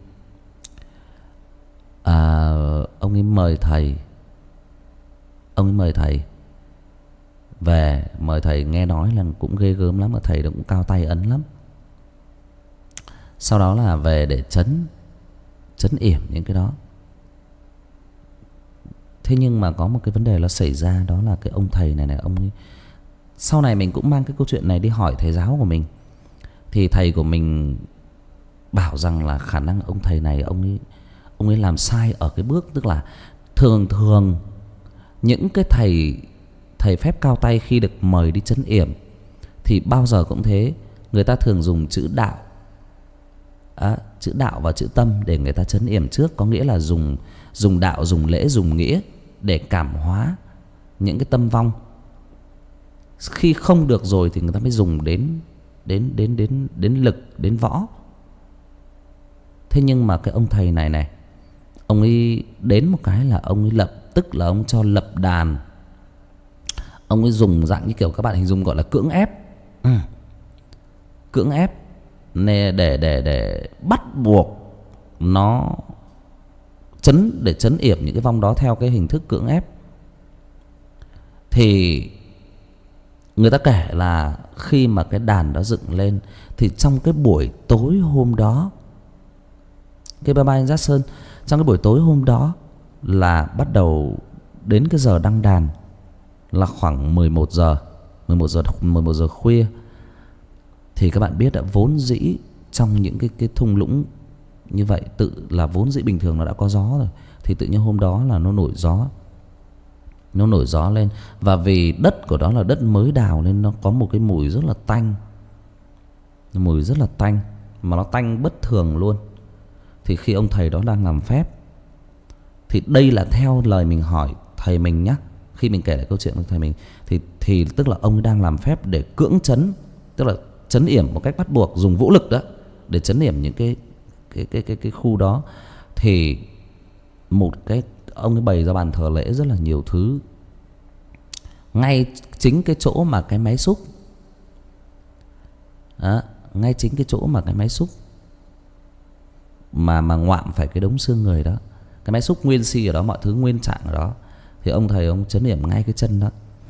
À, ông ấy mời thầy, ông ấy mời thầy về, mời thầy nghe nói là cũng ghê gớm lắm, mà thầy đó cũng cao tay ấn lắm. Sau đó là về để trấn trấn yểm những cái đó. Thế nhưng mà có một cái vấn đề nó xảy ra, đó là cái ông thầy này này, ông ấy, sau này mình cũng mang cái câu chuyện này đi hỏi thầy giáo của mình. Thì thầy của mình bảo rằng là khả năng ông thầy này ông ấy ông ấy làm sai ở cái bước, tức là thường thường những cái thầy thầy phép cao tay khi được mời đi trấn yểm thì bao giờ cũng thế, người ta thường dùng chữ đạo, à, chữ đạo và chữ tâm để người ta trấn yểm trước. Có nghĩa là dùng dùng đạo, dùng lễ, dùng nghĩa để cảm hóa những cái tâm vong. Khi không được rồi thì người ta mới dùng đến đến đến đến đến lực, đến võ. Thế nhưng mà cái ông thầy này này, ông ấy đến một cái là ông ấy lập tức là ông cho lập đàn. Ông ấy dùng dạng như kiểu các bạn hình dung gọi là cưỡng ép, ừ. cưỡng ép để để để để bắt buộc nó chấn, để chấn yểm những cái vong đó theo cái hình thức cưỡng ép. Thì người ta kể là khi mà cái đàn đó dựng lên thì trong cái buổi tối hôm đó, cái bye bye Giác Sơn, trong cái buổi tối hôm đó là bắt đầu đến cái giờ đăng đàn là khoảng mười một giờ, mười một giờ mười một giờ khuya. Thì các bạn biết đã vốn dĩ trong những cái cái thung lũng như vậy, tự là vốn dĩ bình thường nó đã có gió rồi, thì tự nhiên hôm đó là nó nổi gió. Nó nổi gió lên. Và vì đất của đó là đất mới đào nên nó có một cái mùi rất là tanh. Mùi rất là tanh, mà nó tanh bất thường luôn. Thì khi ông thầy đó đang làm phép, thì đây là theo lời mình hỏi thầy mình nhá, khi mình kể lại câu chuyện của thầy mình, Thì thì tức là ông ấy đang làm phép để cưỡng chấn, tức là chấn yểm một cách bắt buộc, dùng vũ lực đó để chấn yểm những cái cái cái cái cái khu đó. Thì một cái ông ấy bày ra bàn thờ lễ rất là nhiều thứ. Ngay chính cái chỗ mà cái máy xúc đó, ngay chính cái chỗ mà cái máy xúc mà mà ngoạm phải cái đống xương người đó. Cái máy xúc nguyên si ở đó, mọi thứ nguyên trạng ở đó. Thì ông thầy ông trấn yểm ngay cái chân đó.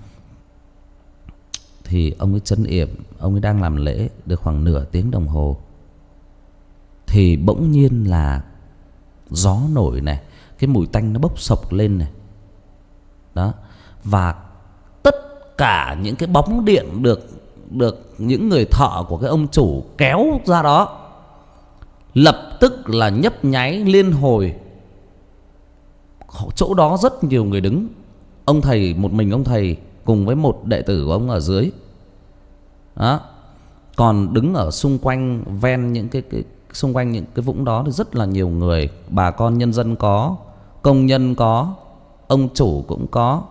Thì ông ấy trấn yểm, ông ấy đang làm lễ được khoảng nửa tiếng đồng hồ, thì bỗng nhiên là gió nổi này, cái mùi tanh nó bốc sộc lên này. Đó. Và tất cả những cái bóng điện được được những người thợ của cái ông chủ kéo ra đó lập tức là nhấp nháy liên hồi. Chỗ đó rất nhiều người đứng. Ông thầy, một mình ông thầy cùng với một đệ tử của ông ở dưới. Đó. Còn đứng ở xung quanh ven những cái, cái xung quanh những cái vũng đó thì rất là nhiều người. Bà con nhân dân có, công nhân có, ông chủ cũng có.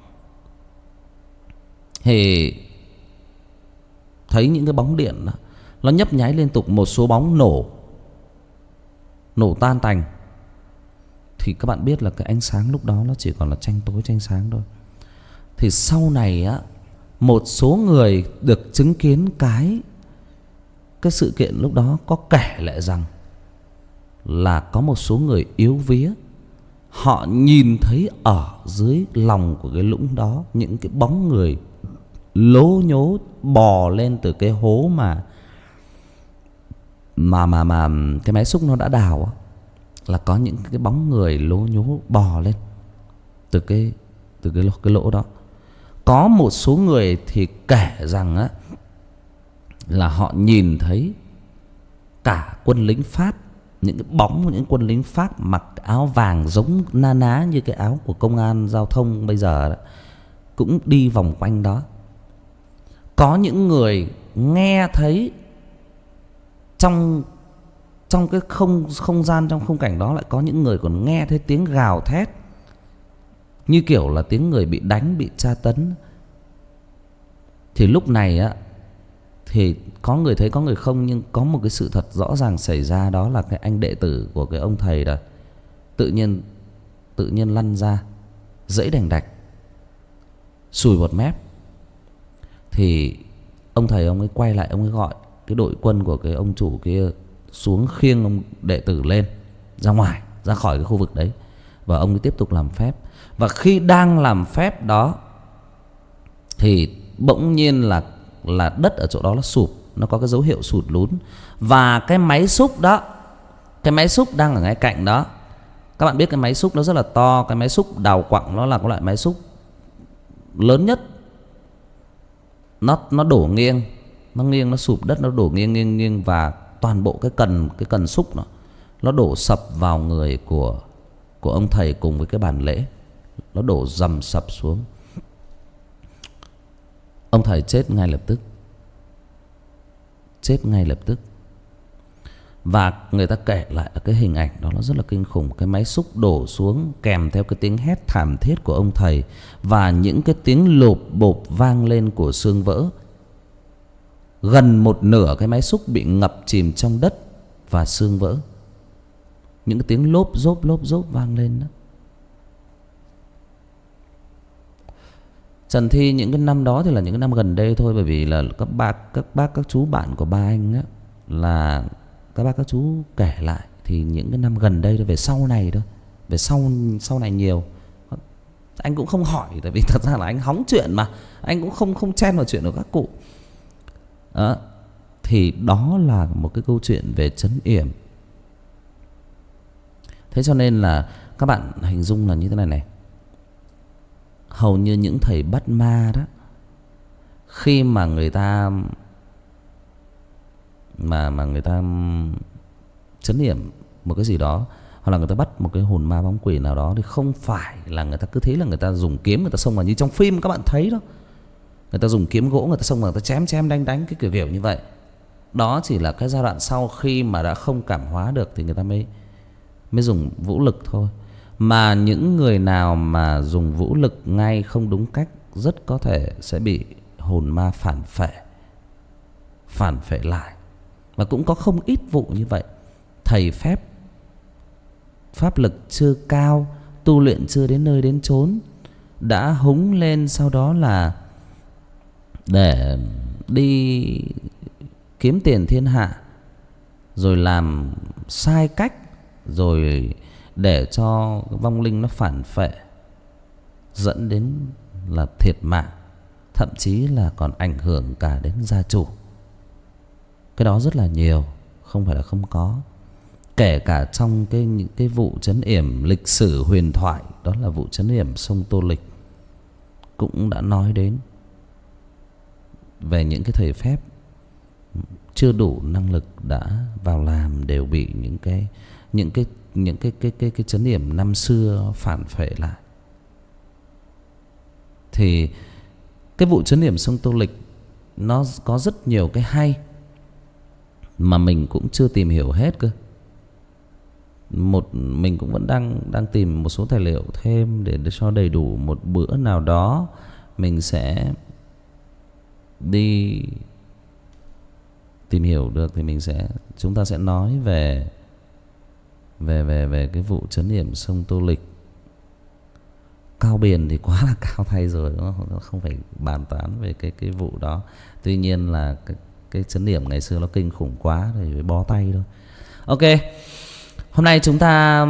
Thì thấy những cái bóng điện đó, nó nhấp nháy liên tục. Một số bóng nổ, nổ tan tành. Thì các bạn biết là cái ánh sáng lúc đó nó chỉ còn là tranh tối tranh sáng thôi. Thì sau này á, một số người được chứng kiến cái Cái sự kiện lúc đó có kể lại rằng là có một số người yếu vía, họ nhìn thấy ở dưới lòng của cái lũng đó những cái bóng người lố nhố bò lên từ cái hố mà Mà mà mà cái máy xúc nó đã đào. Là có những cái bóng người lố nhố bò lên từ cái từ cái lỗ, cái lỗ đó. Có một số người thì kể rằng á, là họ nhìn thấy cả quân lính Pháp, những cái bóng của những quân lính Pháp mặc áo vàng giống na ná như cái áo của công an giao thông bây giờ đó, cũng đi vòng quanh đó. Có những người nghe thấy trong trong cái không không gian, trong khung cảnh đó, lại có những người còn nghe thấy tiếng gào thét như kiểu là tiếng người bị đánh, bị tra tấn. Thì lúc này á, thì có người thấy có người không, nhưng có một cái sự thật rõ ràng xảy ra, đó là cái anh đệ tử của cái ông thầy đó tự nhiên tự nhiên lăn ra, dẫy đành đạch, sùi bọt mép. Thì ông thầy ông ấy quay lại, ông ấy gọi cái đội quân của cái ông chủ kia xuống khiêng ông đệ tử lên ra ngoài, ra khỏi cái khu vực đấy. Và ông ấy tiếp tục làm phép. Và khi đang làm phép đó thì bỗng nhiên là là đất ở chỗ đó nó sụp, nó có cái dấu hiệu sụt lún. Và cái máy xúc đó, cái máy xúc đang ở ngay cạnh đó. Các bạn biết cái máy xúc nó rất là to. Cái máy xúc đào quặng nó là cái loại máy xúc lớn nhất. Nó nó đổ nghiêng, nó nghiêng, nó sụp đất, nó đổ nghiêng nghiêng nghiêng và toàn bộ cái cần cái cần xúc nó nó đổ sập vào người của của ông thầy cùng với cái bàn lễ. Nó đổ dầm sập xuống. Ông thầy chết ngay lập tức. Chết ngay lập tức. Và người ta kể lại cái hình ảnh đó nó rất là kinh khủng. Cái máy xúc đổ xuống kèm theo cái tiếng hét thảm thiết của ông thầy và những cái tiếng lộp bộp vang lên của xương vỡ. Gần một nửa cái máy xúc bị ngập chìm trong đất và xương vỡ. Những cái tiếng lốp rốp lốp rốp vang lên đó. Trần Thi những cái năm đó thì là những cái năm gần đây thôi. Bởi vì là các bác, các bác, các chú bạn của ba anh á, là các bác, các chú kể lại. Thì những cái năm gần đây thôi, về sau này thôi, về sau sau này nhiều. Anh cũng không hỏi, tại vì thật ra là anh hóng chuyện mà. Anh cũng không không chen vào chuyện của các cụ đó. Thì đó là một cái câu chuyện về trấn yểm. Thế cho nên là các bạn hình dung là như thế này này. Hầu như những thầy bắt ma đó, khi mà người ta Mà mà người ta trấn yểm một cái gì đó, hoặc là người ta bắt một cái hồn ma bóng quỷ nào đó, thì không phải là người ta cứ thế là người ta dùng kiếm, người ta xông vào như trong phim các bạn thấy đó. Người ta dùng kiếm gỗ, người ta xông vào, người ta chém chém đánh đánh cái kiểu kiểu như vậy. Đó chỉ là cái giai đoạn sau, khi mà đã không cảm hóa được thì người ta mới mới dùng vũ lực thôi. Mà những người nào mà dùng vũ lực ngay không đúng cách rất có thể sẽ bị hồn ma phản phệ, phản phệ lại. Và cũng có không ít vụ như vậy. Thầy phép, pháp lực chưa cao, tu luyện chưa đến nơi đến chốn, đã húng lên sau đó là để đi kiếm tiền thiên hạ, rồi làm sai cách, rồi để cho vong linh nó phản phệ, dẫn đến là thiệt mạng, thậm chí là còn ảnh hưởng cả đến gia chủ. Cái đó rất là nhiều, không phải là không có. Kể cả trong cái những cái vụ trấn yểm lịch sử huyền thoại, đó là vụ trấn yểm sông Tô Lịch, cũng đã nói đến về những cái thầy phép chưa đủ năng lực đã vào làm đều bị những cái những cái những cái cái cái cái trấn yểm năm xưa phản phệ lại. Thì cái vụ trấn yểm sông Tô Lịch nó có rất nhiều cái hay mà mình cũng chưa tìm hiểu hết cơ. Một mình cũng vẫn đang đang tìm một số tài liệu thêm để, để cho đầy đủ. Một bữa nào đó mình sẽ đi tìm hiểu được thì mình sẽ chúng ta sẽ nói về về về về cái vụ trấn yểm sông Tô Lịch. Cao Biền thì quá là cao thay rồi, nó không phải bàn tán về cái cái vụ đó. Tuy nhiên là cái, cái trấn yểm ngày xưa nó kinh khủng quá thì phải bó tay thôi. Ok, hôm nay chúng ta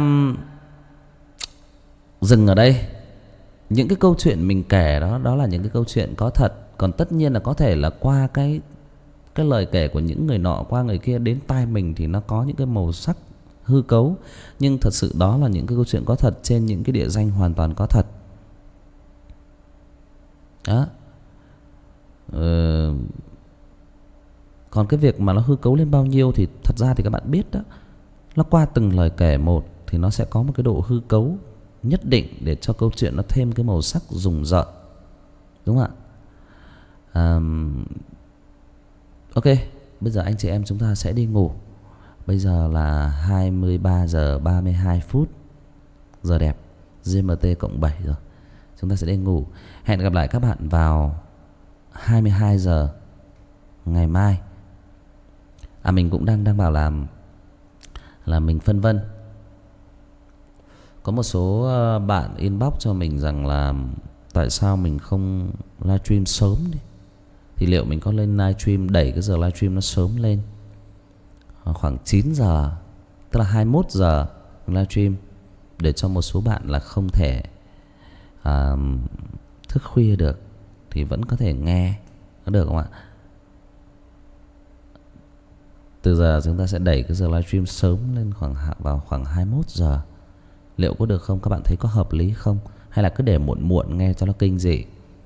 dừng ở đây. Những cái câu chuyện mình kể đó, đó là những cái câu chuyện có thật. Còn tất nhiên là có thể là qua cái cái lời kể của những người nọ qua người kia đến tai mình thì nó có những cái màu sắc hư cấu. Nhưng thật sự đó là những cái câu chuyện có thật trên những cái địa danh hoàn toàn có thật. Đó. Ờ, còn cái việc mà nó hư cấu lên bao nhiêu thì thật ra thì các bạn biết đó, nó qua từng lời kể một thì nó sẽ có một cái độ hư cấu nhất định để cho câu chuyện nó thêm cái màu sắc rùng rợn, đúng không ạ? À, ok, bây giờ anh chị em chúng ta sẽ đi ngủ. Bây giờ là hai mươi ba giờ ba mươi hai phút, giờ đẹp giê em tê cộng bảy rồi. Chúng ta sẽ đi ngủ. Hẹn gặp lại các bạn vào hai mươi hai giờ ngày mai. À, mình cũng đang đang bảo làm là mình phân vân. Có một số bạn inbox cho mình rằng là tại sao mình không livestream sớm đi. Thì liệu mình có lên livestream, đẩy cái giờ livestream nó sớm lên khoảng chín giờ, tức là hai mươi mốt giờ livestream, để cho một số bạn là không thể à, thức khuya được thì vẫn có thể nghe, có được không ạ? Từ giờ chúng ta sẽ đẩy cái giờ livestream sớm lên khoảng vào khoảng hai mươi mốt giờ. Liệu có được không? Các bạn thấy có hợp lý không? Hay là cứ để muộn muộn nghe cho nó kinh dị?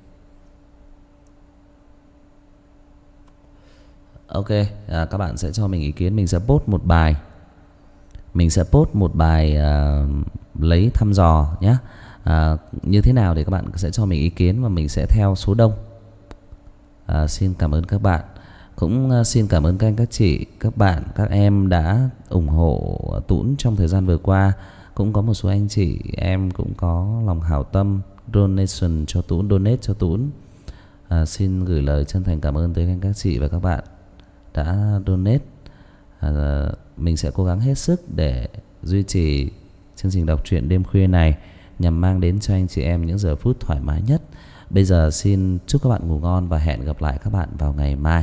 Ok, à, các bạn sẽ cho mình ý kiến. Mình sẽ post một bài Mình sẽ post một bài à, lấy thăm dò nhé. à, Như thế nào thì các bạn sẽ cho mình ý kiến và mình sẽ theo số đông. à, Xin cảm ơn các bạn. Cũng uh, xin cảm ơn các anh, các chị, các bạn, các em đã ủng hộ Tũn trong thời gian vừa qua. Cũng có một số anh chị em cũng có lòng hảo tâm donation cho Tũn, donate cho Tũn. à, Xin gửi lời chân thành cảm ơn tới các anh, các chị và các bạn đã donate. à, Mình sẽ cố gắng hết sức để duy trì chương trình đọc truyện đêm khuya này, nhằm mang đến cho anh chị em những giờ phút thoải mái nhất. Bây giờ xin chúc các bạn ngủ ngon và hẹn gặp lại các bạn vào ngày mai.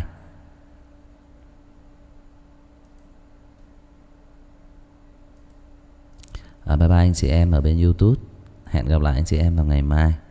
À, bye bye anh chị em ở bên YouTube. Hẹn gặp lại anh chị em vào ngày mai.